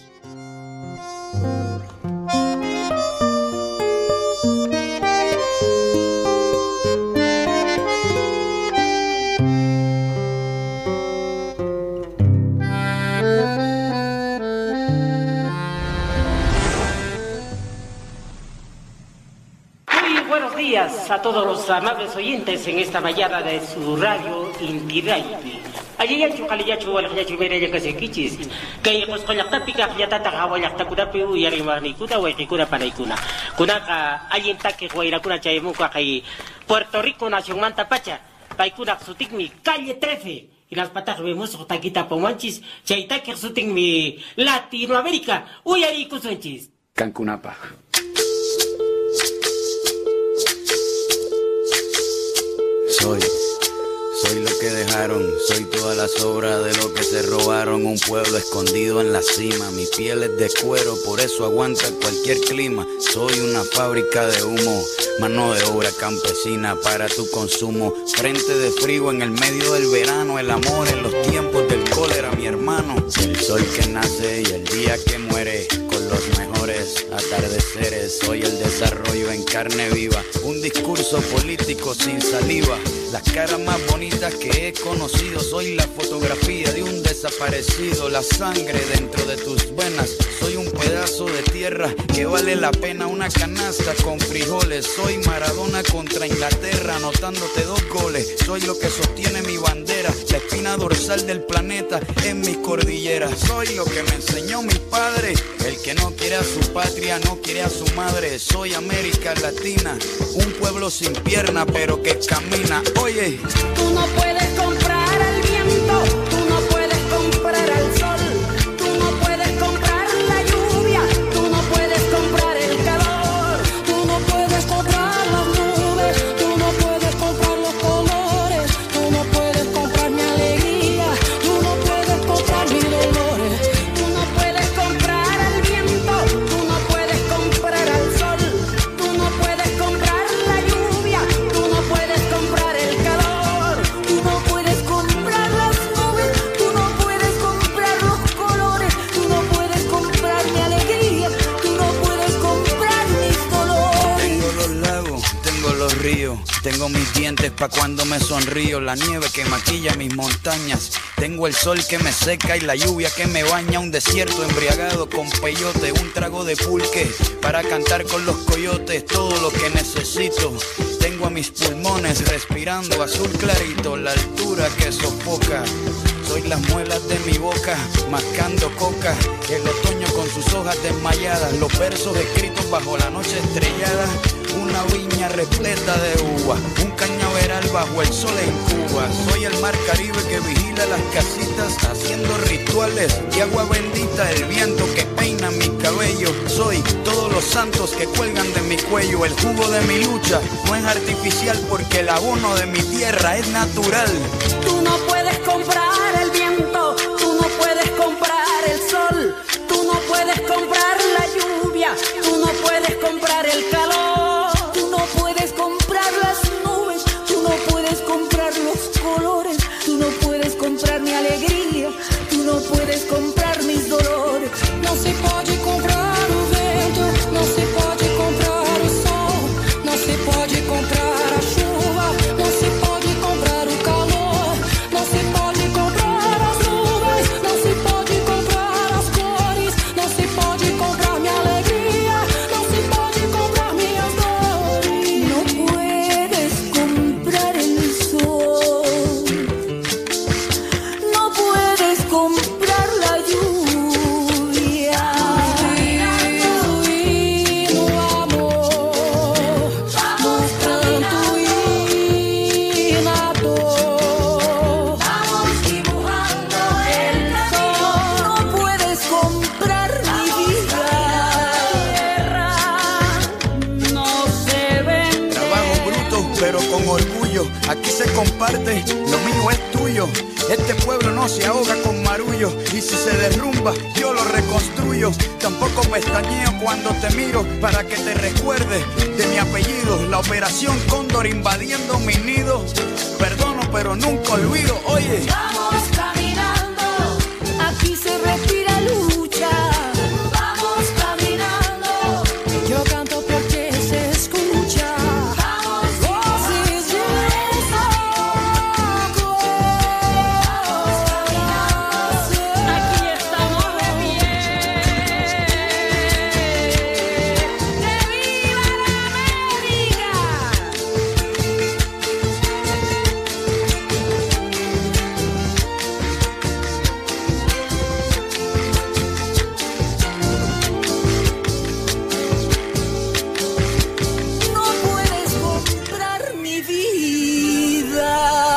A todos los amables oyentes en esta mañana de su radio Inti Raymi. Allí ya chukaliyachu walakyachu mereya kasekichis. Kay qusqallaqtapiqa qillatata qhawallaqtakunapi uyarimarniykuna wayqikuna panaykuna. Kunaqa allintaki wayrakuna chaymunqa kay Puerto Rico nacionmanta pacha. Paykunaq sutinmi calle trece. Hinaspataj vemos taquita pomanchis. Chaytaki sutinmi Latinoamérica uyariykusunchis. Cancunapa. Soy, soy lo que dejaron, soy toda la sobra de lo que se robaron. Un pueblo escondido en la cima, mi piel es de cuero, por eso aguanta cualquier clima. Soy una fábrica de humo, mano de obra campesina para tu consumo. Frente de frío en el medio del verano, el amor en los tiempos del cólera, mi hermano. El sol que nace y el día que muere, con los mejores atardeceres. Soy el desarrollo en carne viva, un discurso político sin saliva. Las caras más bonitas que he conocido, soy la fotografía de un desaparecido. La sangre dentro de tus venas, soy un pedazo de tierra que vale la pena una canasta con frijoles. Soy Maradona contra Inglaterra, anotándote dos goles. Soy lo que sostiene mi bandera, la espina dorsal del planeta en mis cordilleras. Soy lo que me enseñó mi padre, el que no quiere a su patria, no quiere a su madre. Soy América Latina, un pueblo sin pierna pero que camina. Oye, tú no puedes comprar al viento, tú no puedes comprar al sol, tú no puedes comprar la lluvia, tú no puedes comprar el calor, tú no puedes comprar las nubes, tú no puedes comprar los colores, tú no puedes comprar mi alegría, tú no puedes comprar mis dolores, tú no puedes comprar al viento, tú no puedes comprar al sol, tú no puedes comprar la lluvia, tú no puedes comprar el calor, tú no puedes comprar Tengo mis dientes pa' cuando me sonrío, la nieve que maquilla mis montañas. Tengo el sol que me seca y la lluvia que me baña. Un desierto embriagado con peyote, un trago de pulque para cantar con los coyotes. Todo lo que necesito. Tengo a mis pulmones respirando azul clarito, la altura que sofoca. Soy las muelas de mi boca, mascando coca. El otoño con sus hojas desmayadas, los versos escritos bajo la noche estrellada. Una viña repleta de uvas, un cañaveral bajo el sol en Cuba. Soy el mar Caribe que vigila las casitas, haciendo rituales de agua bendita. El viento que peina mi cabello. Soy todos los santos que cuelgan de mi cuello. El jugo de mi lucha no es artificial, porque el abono de mi tierra es natural. Tú no puedes comprar el viento, tú no puedes comprar el sol, tú no puedes comprar la lluvia, tú no puedes comprar el calor, tú no puedes comprar las nubes, tú no puedes comprar los colores, tú no puedes comprar mi alegría, tú no puedes comprar mis dolores. No se puede comprar o vento, no se puede comprar o sol, no se puede comprar a chuva, no se pode comprar o calor, não se pode comprar as nuvens, não se pode comprar as cores, não se pode comprar minha alegria, não se pode comprar minhas dores. Não puedes comprar el sol, não puedes comprar la lluvia. Y no amor, no canto y nado. Vamos dibujando el sol. No puedes comprar mi vida. No se vende. Trabajo bruto, pero con orgullo. Aquí se comparte, lo mío es tuyo. Este pueblo no se ahoga con marullo. Y si se derrumba, yo lo reconstruyo. Tampoco pestañeo cuando te miro, para que te recuerde de mi apellido. La operación Cóndor invadiendo mi nido. Perdono, pero nunca olvido. Oye, Vamos caminando, aquí se respira lucha. Vamos caminando, yo canto porque se escucha. Vamos voces de desahogo. Vamos caminando, aquí estamos de pie. ¡Que viva la América! No puedes comprar mi vida.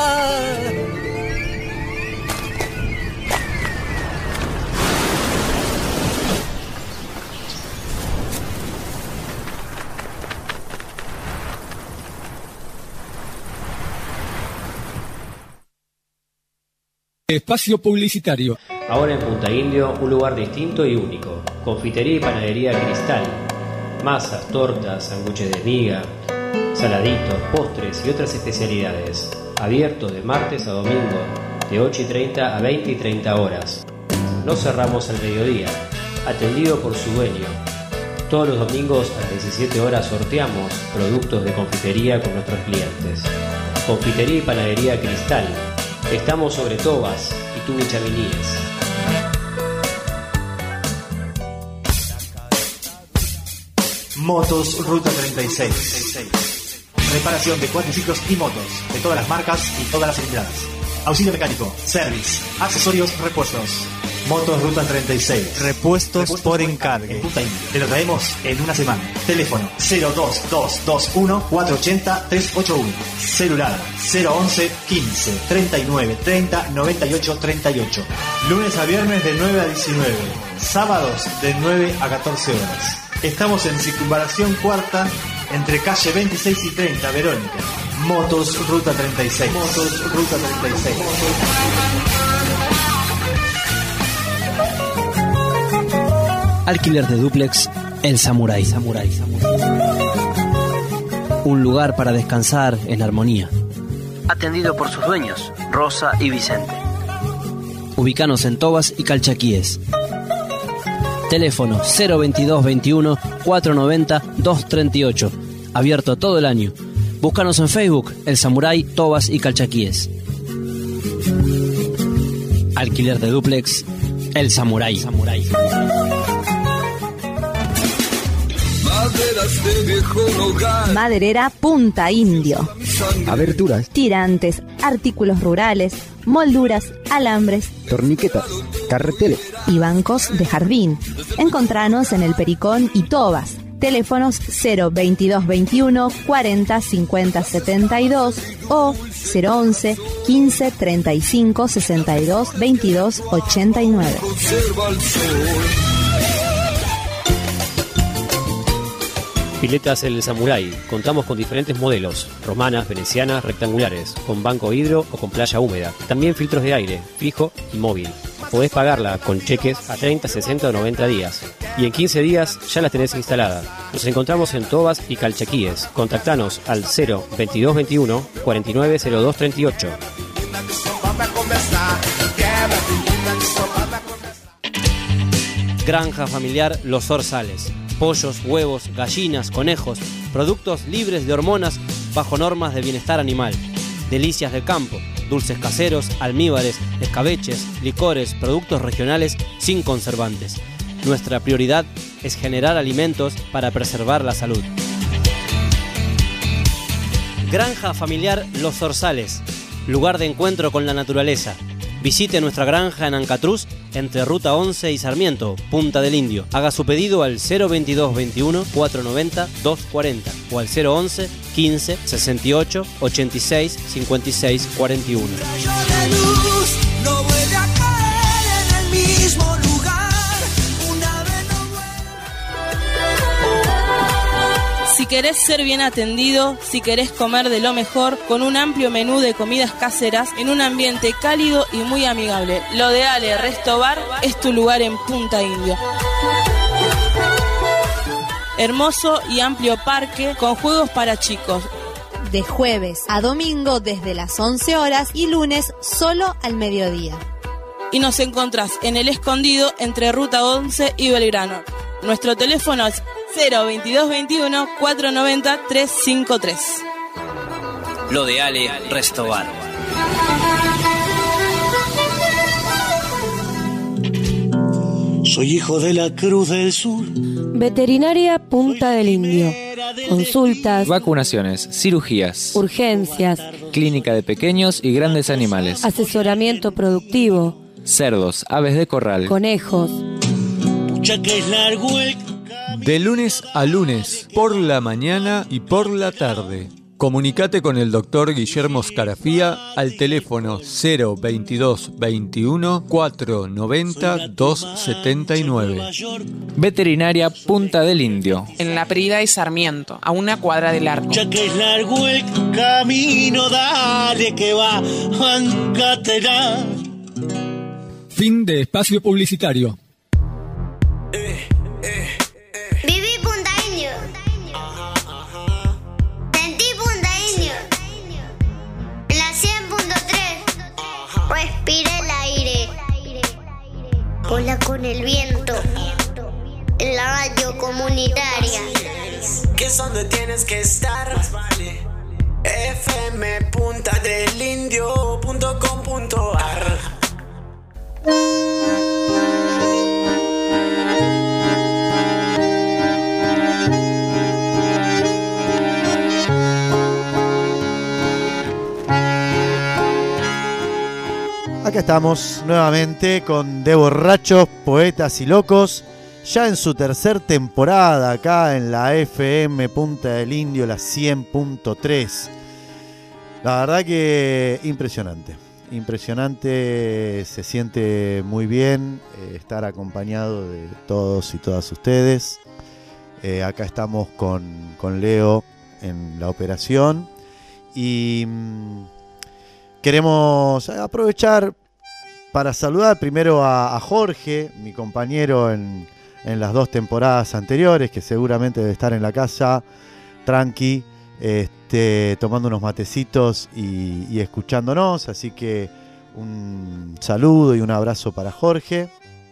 Espacio publicitario. Ahora en Punta Indio, un lugar distinto y único. Confitería y panadería Cristal. Masas, tortas, sándwiches de miga, saladitos, postres y otras especialidades. Abiertos de martes a domingo, de ocho y treinta a veinte y treinta horas. No cerramos al mediodía. Atendido por su dueño. Todos los domingos a las diecisiete horas sorteamos productos de confitería con nuestros clientes. Confitería y panadería Cristal. Estamos sobre Tobas y Tubi Chaviníes. Motos Ruta treinta y seis. Reparación de cuatriciclos y motos, de todas las marcas y todas las cilindradas. Auxilio mecánico, service, accesorios, repuestos. Motos Ruta treinta y seis. Repuestos, Repuestos por encargo. En Punta India. Te lo traemos en una semana. Teléfono cero dos dos dos uno cuatro ocho cero tres ocho uno. Celular cero once quince treinta y nueve treinta noventa y ocho treinta y ocho. Lunes a viernes de nueve a diecinueve. Sábados de nueve a catorce horas. Estamos en Circunvalación Cuarta, entre calle veintiséis y treinta, Verónica. Motos Ruta treinta y seis. Motos Ruta treinta y seis. Alquiler de dúplex El Samurái. Samurái. Un lugar para descansar en armonía. Atendido por sus dueños, Rosa y Vicente. Ubicanos en Tobas y Calchaquíes. Teléfono cero veintidós veintiuno cuatrocientos noventa doscientos treinta y ocho. Abierto todo el año. Búscanos en Facebook, El Samurái, Tobas y Calchaquíes. Alquiler de dúplex, El Samurái. Samurái. Maderera Punta Indio. Aberturas, Tirantes, artículos rurales, molduras, alambres, torniquetas, carreteles y bancos de jardín. Encontranos en El Pericón y Tobas. Teléfonos cero veintidós veintiuno cuarenta cincuenta setenta y dos o cero once quince treinta y cinco sesenta y dos veintidós ochenta y nueve. Piletas El Samurái. Contamos con diferentes modelos, romanas, venecianas, rectangulares, con banco hidro o con playa húmeda. También filtros de aire, fijo y móvil. Podés pagarla con cheques a treinta, sesenta o noventa días. Y en quince días ya las tenés instalada. Nos encontramos en Tobas y Calchaquíes. Contactanos al cero veintidós veintiuno cuarenta y nueve cero dos treinta y ocho. Granja familiar Los Zorzales. Pollos, huevos, gallinas, conejos, productos libres de hormonas bajo normas de bienestar animal. Delicias del campo, dulces caseros, almíbares, escabeches, licores, productos regionales sin conservantes. Nuestra prioridad es generar alimentos para preservar la salud. Granja familiar Los Zorzales, lugar de encuentro con la naturaleza. Visite nuestra granja en Ancatruz, entre Ruta once y Sarmiento, Punta del Indio. Haga su pedido al cero veintidós veintiuno cuatrocientos noventa dos cuarenta o al cero once quince sesenta y ocho ochenta y seis cincuenta y seis cuarenta y uno. No vuelve a caer en el mismo lugar. Una vez no Si querés ser bien atendido, si querés comer de lo mejor, con un amplio menú de comidas caseras en un ambiente cálido y muy amigable, Lo de Ale Resto Bar es tu lugar en Punta Indio. Hermoso y amplio parque con juegos para chicos. De jueves a domingo desde las once horas y lunes solo al mediodía. Y nos encontrás en El Escondido entre Ruta once y Belgrano. Nuestro teléfono es cero veintidós veintiuno cuatrocientos noventa trescientos cincuenta y tres. Lo de Ale Resto Bar. Soy hijo de la Cruz del Sur. Veterinaria Punta del Indio. Consultas, vacunaciones, cirugías, urgencias, clínica de pequeños y grandes animales, asesoramiento productivo, cerdos, aves de corral, conejos. Pucha que es largo el... De lunes a lunes, por la mañana y por la tarde. Comunicate con el doctor Guillermo Scarafía al teléfono cero veintidós veintiuno cuatrocientos noventa doscientos setenta y nueve. Veterinaria Punta del Indio. En La Prida y Sarmiento, a una cuadra del Arco. Ya que es largo el camino, dale que va, bancatela. Fin de espacio publicitario. Viví Punta Indio. Sentí Punta Indio. En la cien punto tres. Respiré el aire. Vola con el viento. En la radio comunitaria. Que es donde tienes que estar. F M punta del indio punto com punto a r. Acá estamos nuevamente con De Borrachos, Poetas y Locos, ya en su tercer temporada acá en la F M Punta del Indio, la cien punto tres. La verdad que impresionante, impresionante, se siente muy bien eh, estar acompañado de todos y todas ustedes. Eh, acá estamos con, con Leo en la operación y... Mmm, queremos aprovechar para saludar primero a, a Jorge, mi compañero en, en las dos temporadas anteriores, que seguramente debe estar en la casa, tranqui, este, tomando unos matecitos y, y escuchándonos. Así que un saludo y un abrazo para Jorge.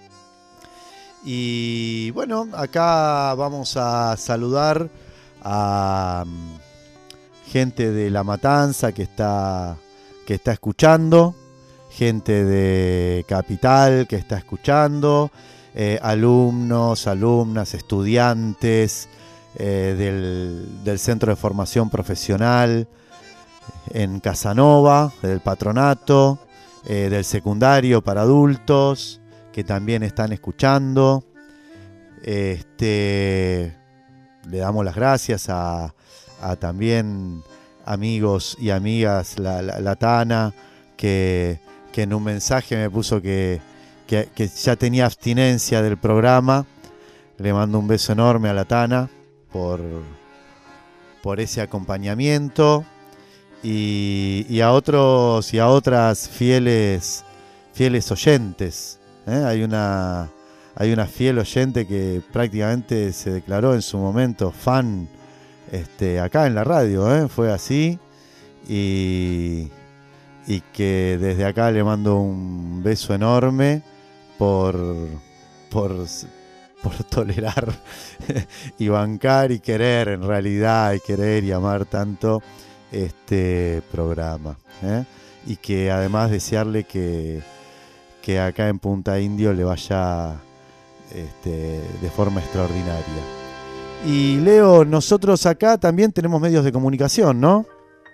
Y bueno, acá vamos a saludar a gente de La Matanza que está, que está escuchando, gente de Capital que está escuchando, eh, alumnos, alumnas, estudiantes eh, del, del Centro de Formación Profesional en Casanova, del Patronato, eh, del secundario para adultos, que también están escuchando. Este, le damos las gracias a, a también amigos y amigas, la, la, la Tana, que, que en un mensaje me puso que, que, que ya tenía abstinencia del programa. Le mando un beso enorme a la Tana por, por ese acompañamiento. Y, y a otros y a otras fieles fieles oyentes, ¿eh? Hay una hay una fiel oyente que prácticamente se declaró en su momento fan este, acá en la radio, ¿eh? Fue así, y, y que desde acá le mando un beso enorme por por, por tolerar y bancar y querer, en realidad, y querer y amar tanto este programa, ¿eh? Y que además desearle que, que acá en Punta Indio le vaya este, de forma extraordinaria. Y Leo, nosotros acá también tenemos medios de comunicación, ¿no?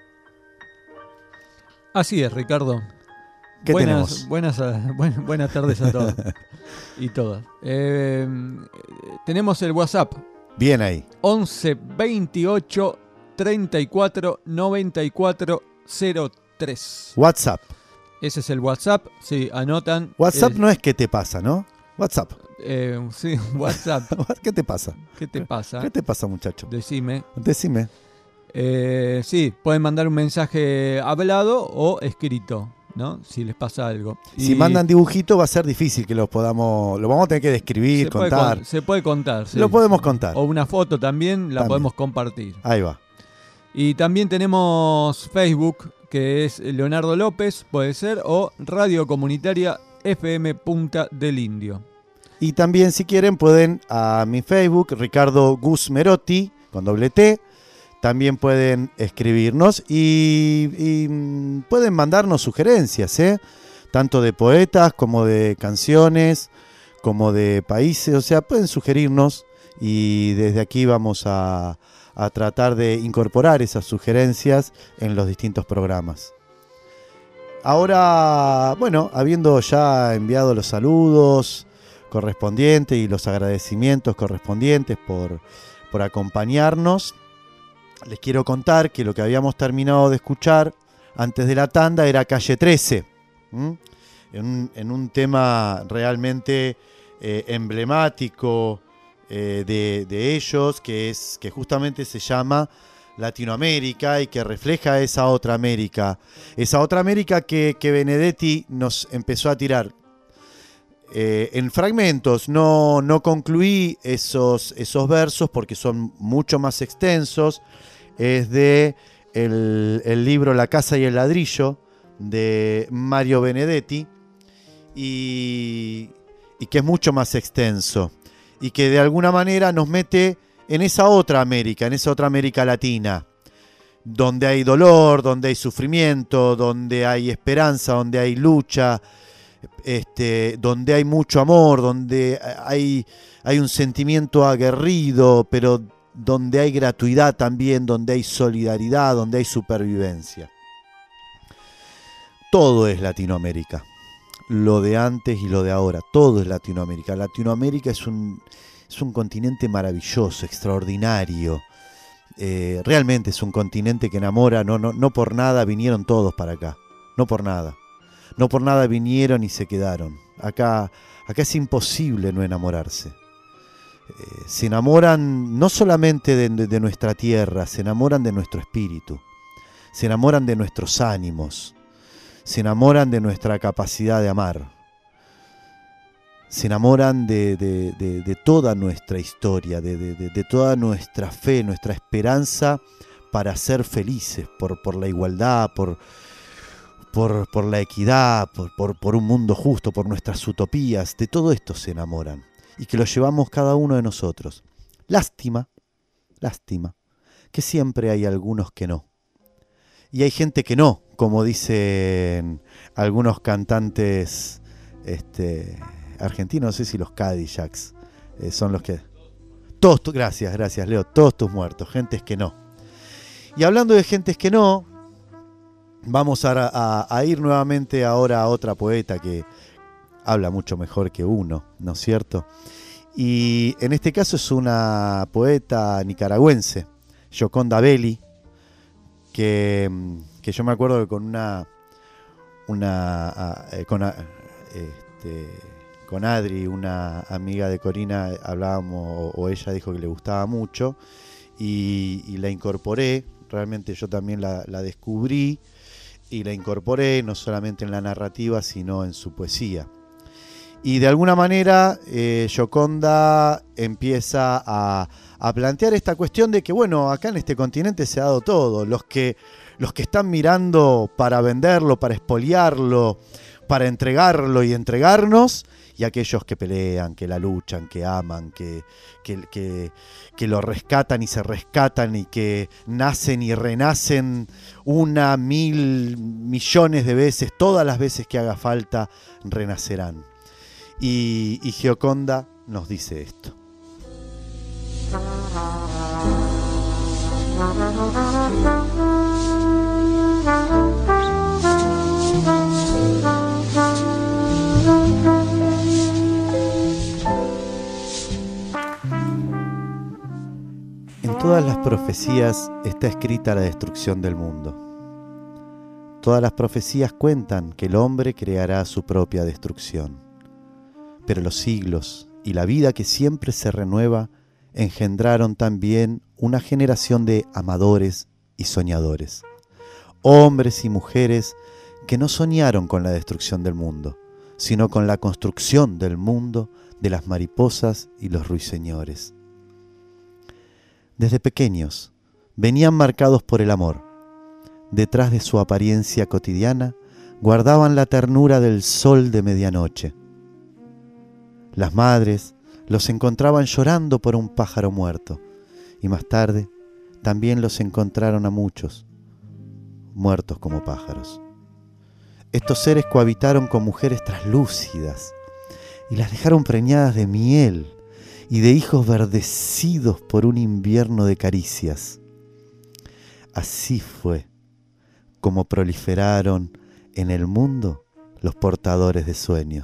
Así es, Ricardo. ¿Qué buenas, tenemos? Buenas, buenas, buenas tardes a todos y todas. Eh, tenemos el WhatsApp. Bien ahí. once veintiocho treinta y cuatro noventa y cuatro cero tres. WhatsApp. Ese es el WhatsApp, sí, anotan. WhatsApp eh, no es qué te pasa, ¿no? WhatsApp. Eh, sí, WhatsApp. ¿Qué te pasa? ¿Qué te pasa? ¿Qué te pasa, muchacho? Decime. Decime. Eh, sí, pueden mandar un mensaje hablado o escrito, ¿no? Si les pasa algo. Si y mandan dibujito va a ser difícil que los podamos, lo vamos a tener que describir, se puede contar. con- se puede contar. Sí. Lo podemos contar. O una foto también la También. podemos compartir. Ahí va. Y también tenemos Facebook, que es Leonardo López, puede ser, o Radio Comunitaria F M Punta del Indio. Y también, si quieren, pueden a mi Facebook, Ricardo Gusmerotti, con doble T. También pueden escribirnos y, y mm, pueden mandarnos sugerencias, ¿eh? Tanto de poetas como de canciones, como de países. O sea, pueden sugerirnos y desde aquí vamos a, a tratar de incorporar esas sugerencias en los distintos programas. Ahora, bueno, habiendo ya enviado los saludos correspondientes y los agradecimientos correspondientes por, por acompañarnos, les quiero contar que lo que habíamos terminado de escuchar antes de la tanda era Calle trece, ¿m? En, un, en un tema realmente eh, emblemático eh, de, de ellos, que, es, que justamente se llama Latinoamérica y que refleja esa otra América, esa otra América que, que Benedetti nos empezó a tirar. Eh, en fragmentos, no, no concluí esos, esos versos porque son mucho más extensos. Es de el, el libro La Casa y el Ladrillo de Mario Benedetti y, y que es mucho más extenso y que de alguna manera nos mete en esa otra América, en esa otra América Latina, donde hay dolor, donde hay sufrimiento, donde hay esperanza, donde hay lucha, Este, donde hay mucho amor, donde hay, hay un sentimiento aguerrido, pero donde hay gratuidad también, donde hay solidaridad, donde hay supervivencia. Todo es Latinoamérica, lo de antes y lo de ahora, todo es Latinoamérica. Latinoamérica es un, es un continente maravilloso, extraordinario. Eh, realmente es un continente que enamora, no, no, no por nada vinieron todos para acá, no por nada. No por nada vinieron y se quedaron. Acá, acá es imposible no enamorarse. Eh, se enamoran no solamente de, de, de nuestra tierra, se enamoran de nuestro espíritu. Se enamoran de nuestros ánimos. Se enamoran de nuestra capacidad de amar. Se enamoran de, de, de, de toda nuestra historia, de, de, de, de toda nuestra fe, nuestra esperanza para ser felices, por, por la igualdad, por... Por, por la equidad, por, por, por un mundo justo, por nuestras utopías, de todo esto se enamoran y que lo llevamos cada uno de nosotros. Lástima, lástima, que siempre hay algunos que no, y hay gente que no, como dicen algunos cantantes este, argentinos, no sé si los Cadillacs eh, son los que... Todos tu... Gracias, gracias Leo, todos tus muertos, gentes que no. Y hablando de gentes que no, vamos a, a, a ir nuevamente ahora a otra poeta que habla mucho mejor que uno, ¿no es cierto? Y en este caso es una poeta nicaragüense, Gioconda Belli, que, que yo me acuerdo que con una, una eh, con, este, con Adri, una amiga de Corina, hablábamos, o, o ella dijo que le gustaba mucho, y, y la incorporé, realmente yo también la, la descubrí, y la incorporé no solamente en la narrativa, sino en su poesía. Y de alguna manera eh, Gioconda empieza a, a plantear esta cuestión de que, bueno, acá en este continente se ha dado todo. Los que, los que están mirando para venderlo, para expoliarlo, para entregarlo y entregarnos, y aquellos que pelean, que la luchan, que aman, que, que, que, que lo rescatan y se rescatan y que nacen y renacen una, mil, millones de veces, todas las veces que haga falta, renacerán. Y, y Gioconda nos dice esto. En todas las profecías está escrita la destrucción del mundo. Todas las profecías cuentan que el hombre creará su propia destrucción. Pero los siglos y la vida que siempre se renueva engendraron también una generación de amadores y soñadores. Hombres y mujeres que no soñaron con la destrucción del mundo, sino con la construcción del mundo de las mariposas y los ruiseñores. Desde pequeños venían marcados por el amor. Detrás de su apariencia cotidiana guardaban la ternura del sol de medianoche. Las madres los encontraban llorando por un pájaro muerto, y más tarde también los encontraron a muchos, muertos como pájaros. Estos seres cohabitaron con mujeres traslúcidas y las dejaron preñadas de miel y de hijos verdecidos por un invierno de caricias. Así fue como proliferaron en el mundo los portadores de sueños.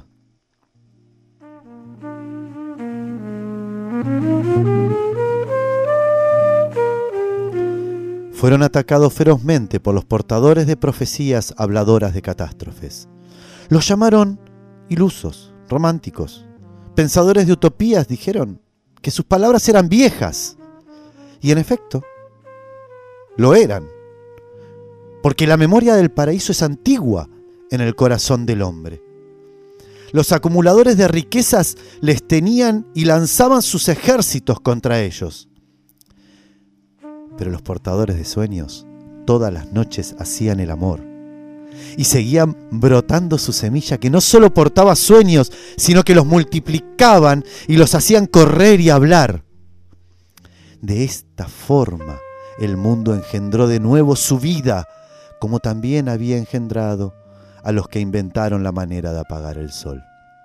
Fueron atacados ferozmente por los portadores de profecías habladoras de catástrofes. Los llamaron ilusos, románticos. Pensadores de utopías dijeron que sus palabras eran viejas. Y en efecto, lo eran. Porque la memoria del paraíso es antigua en el corazón del hombre. Los acumuladores de riquezas les tenían y lanzaban sus ejércitos contra ellos. Pero los portadores de sueños todas las noches hacían el amor y seguían brotando su semilla que no solo portaba sueños, sino que los multiplicaban y los hacían correr y hablar. De esta forma el mundo engendró de nuevo su vida, como también había engendrado a los que inventaron la manera de apagar el sol.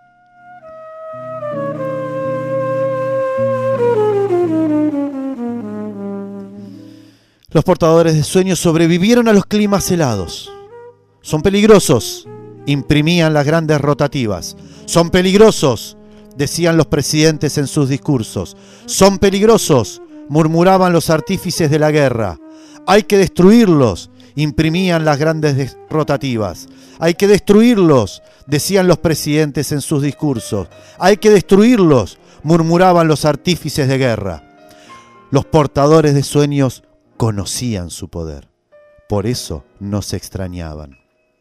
Los portadores de sueños sobrevivieron a los climas helados. Son peligrosos, imprimían las grandes rotativas. Son peligrosos, decían los presidentes en sus discursos. Son peligrosos, murmuraban los artífices de la guerra. Hay que destruirlos, imprimían las grandes rotativas. Hay que destruirlos, decían los presidentes en sus discursos. Hay que destruirlos, murmuraban los artífices de guerra. Los portadores de sueños conocían su poder, por eso no se extrañaban.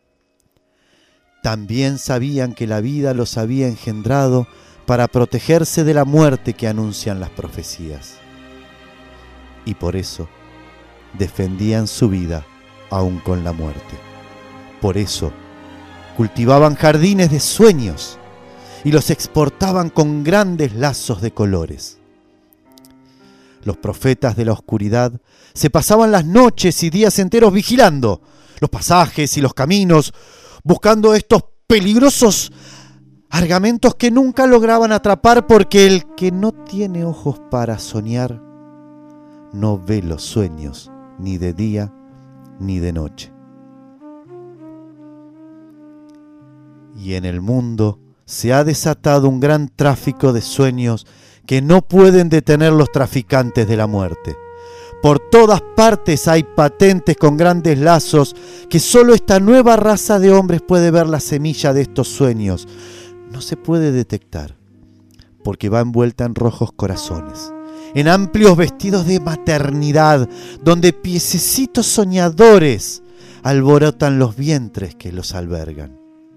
También sabían que la vida los había engendrado para protegerse de la muerte que anuncian las profecías. Y por eso defendían su vida aún con la muerte. Por eso cultivaban jardines de sueños y los exportaban con grandes lazos de colores. Los profetas de la oscuridad se pasaban las noches y días enteros vigilando los pasajes y los caminos, buscando estos peligrosos argamentos que nunca lograban atrapar, porque el que no tiene ojos para soñar no ve los sueños ni de día ni de noche. Y en el mundo se ha desatado un gran tráfico de sueños que no pueden detener los traficantes de la muerte. Por todas partes hay patentes con grandes lazos que solo esta nueva raza de hombres puede ver la semilla de estos sueños. No se puede detectar porque va envuelta en rojos corazones, en amplios vestidos de maternidad, donde piececitos soñadores alborotan los vientres que los albergan.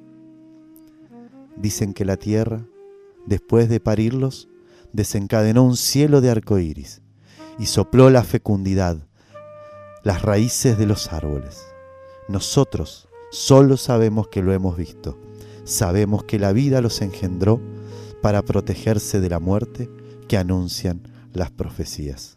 Dicen que la tierra, después de parirlos, desencadenó un cielo de arcoíris y sopló la fecundidad, las raíces de los árboles. Nosotros solo sabemos que lo hemos visto. Sabemos que la vida los engendró para protegerse de la muerte que anuncian las profecías.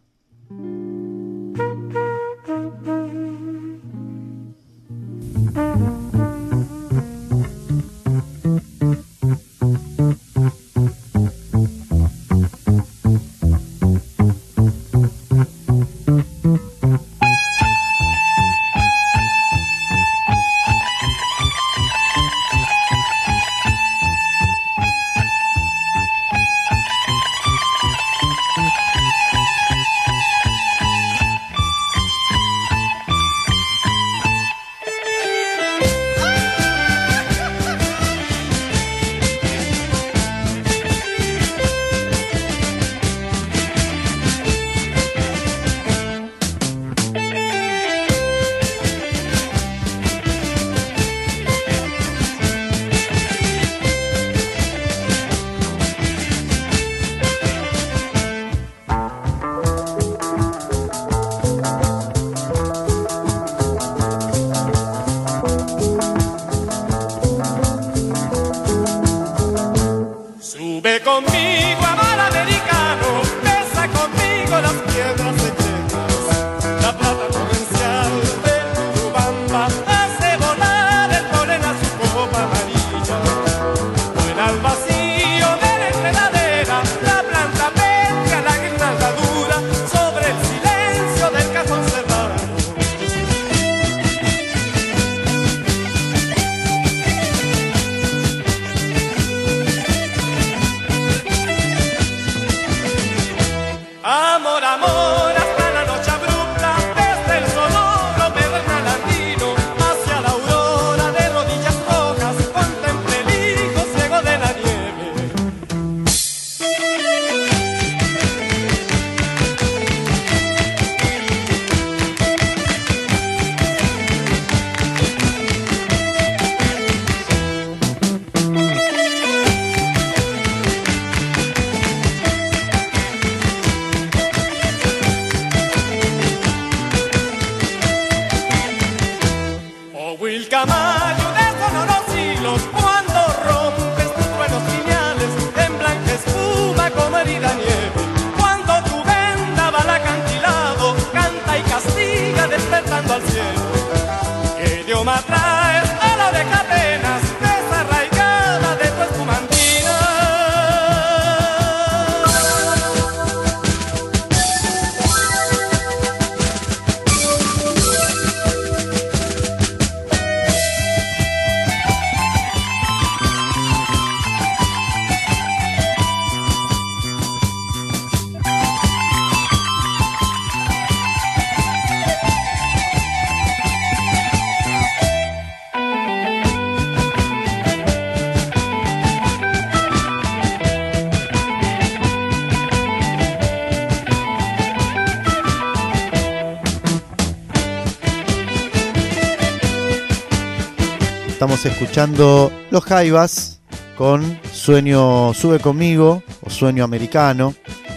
Estamos escuchando Los Jaivas con Sueño Sube Conmigo o Sueño Americano,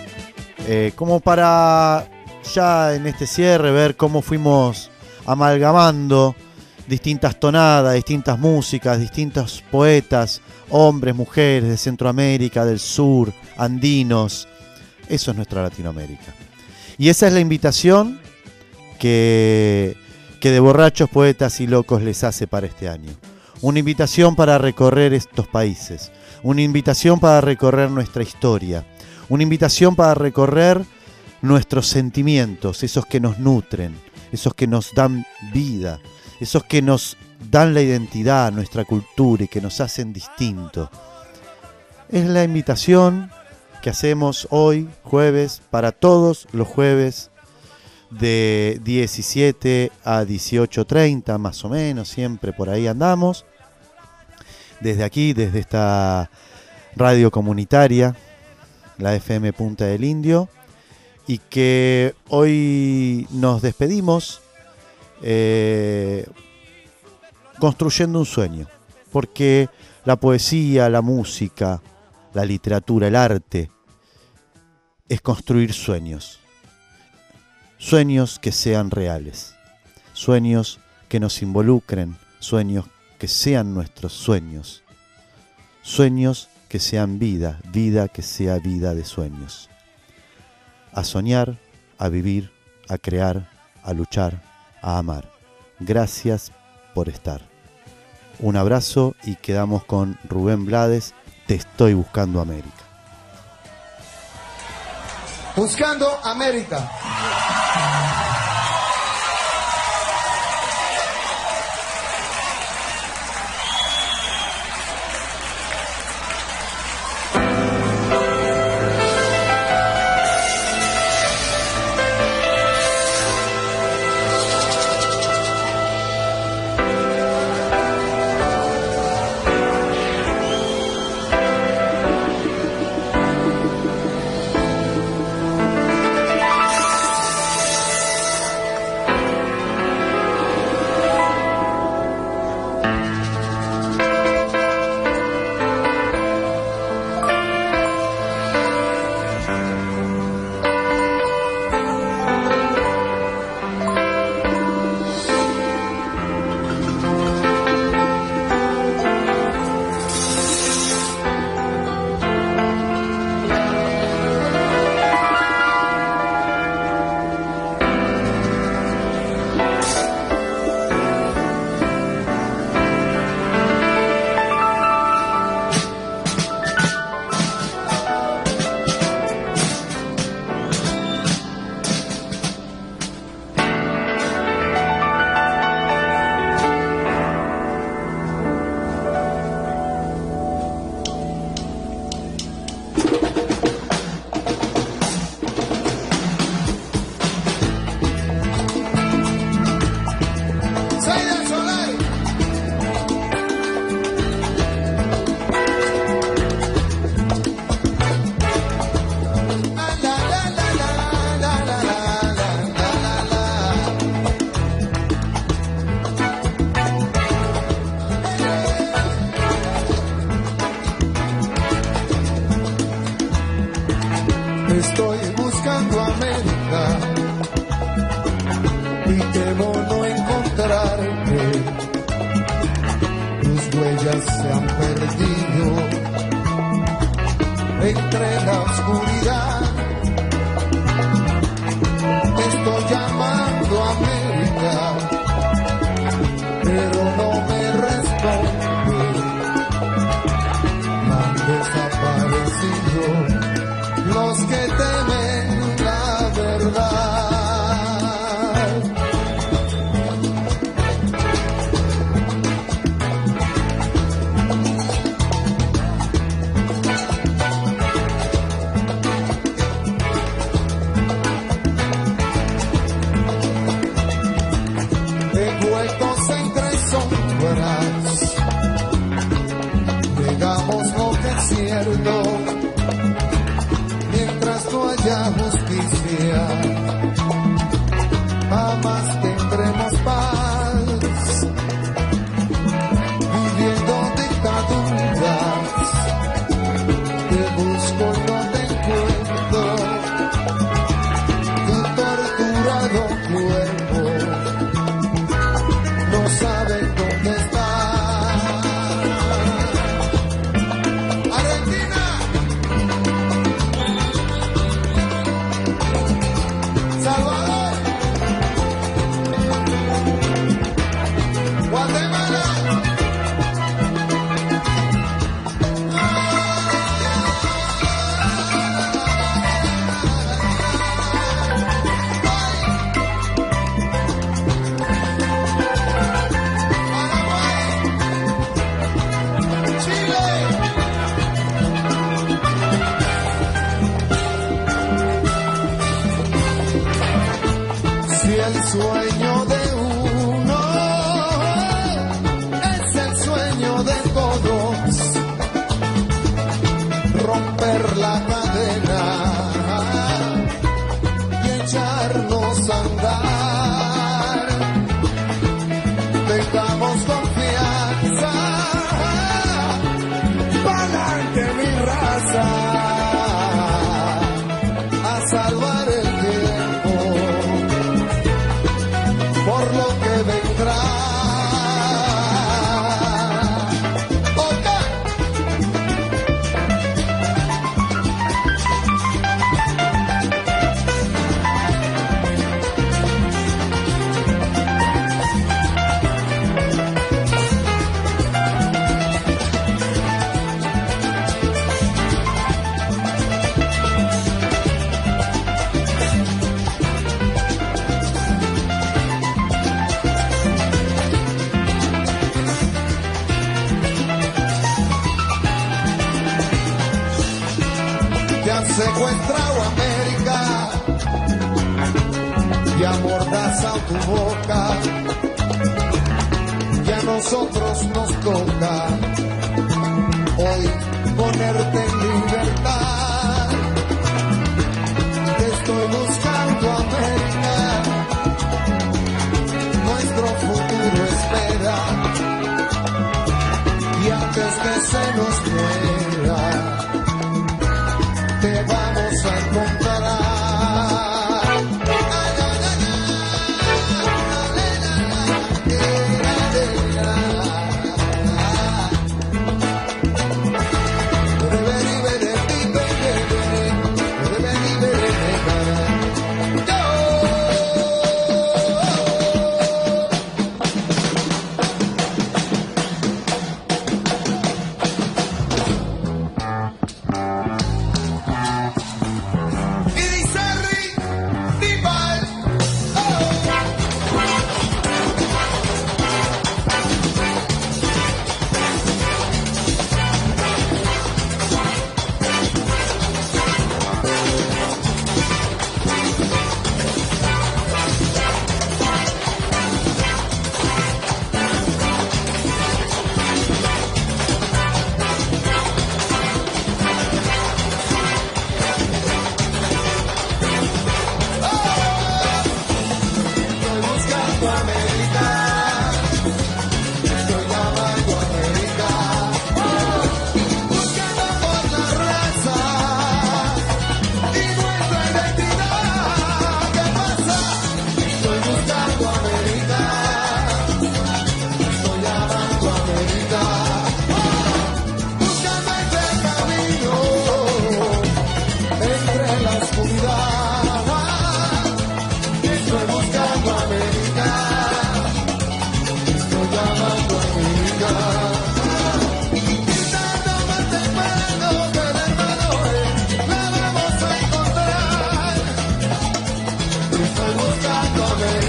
eh, como para ya en este cierre ver cómo fuimos amalgamando distintas tonadas, distintas músicas, distintos poetas, hombres, mujeres de Centroamérica, del sur, andinos. Eso es nuestra Latinoamérica. Y esa es la invitación que, que de borrachos, poetas y locos les hace para este año. Una invitación para recorrer estos países, una invitación para recorrer nuestra historia, una invitación para recorrer nuestros sentimientos, esos que nos nutren, esos que nos dan vida, esos que nos dan la identidad a nuestra cultura y que nos hacen distintos. Es la invitación que hacemos hoy, jueves, para todos los jueves de diecisiete a dieciocho treinta, más o menos, siempre por ahí andamos. Desde aquí, desde esta radio comunitaria, la F M Punta del Indio, y que hoy nos despedimos eh, construyendo un sueño, porque la poesía, la música, la literatura, el arte, es construir sueños, sueños que sean reales, sueños que nos involucren, sueños que sean nuestros sueños, sueños que sean vida, vida que sea vida de sueños. A soñar, a vivir, a crear, a luchar, a amar. Gracias por estar. Un abrazo y quedamos con Rubén Blades, Te estoy buscando América. Buscando América. Estoy buscando América y temo no encontrarte. Tus huellas se han perdido entre la oscuridad. Estoy llamando a América, pero no me responde. Han desaparecido los que temen la verdad. Envueltos entre sombras, digamos lo que es cierto. Mientras no haya justicia, jamás tendremos paz. Viviendo dictaduras, te busco y no te encuentro. Tu torturado cuerpo no sabe dónde está. Argentina. el sueño de uno, es el sueño de todos, romper la cadena y echarnos a andar. Tengamos confianza, pa'lante mi raza, a salvar el tiempo por lo que vendrá. Secuestrado América y amordazado tu boca, y a nosotros nos toca hoy ponerte en libertad. Te estoy buscando América, nuestro futuro espera, y antes que se nos muera te vamos a encontrar. Estoy buscando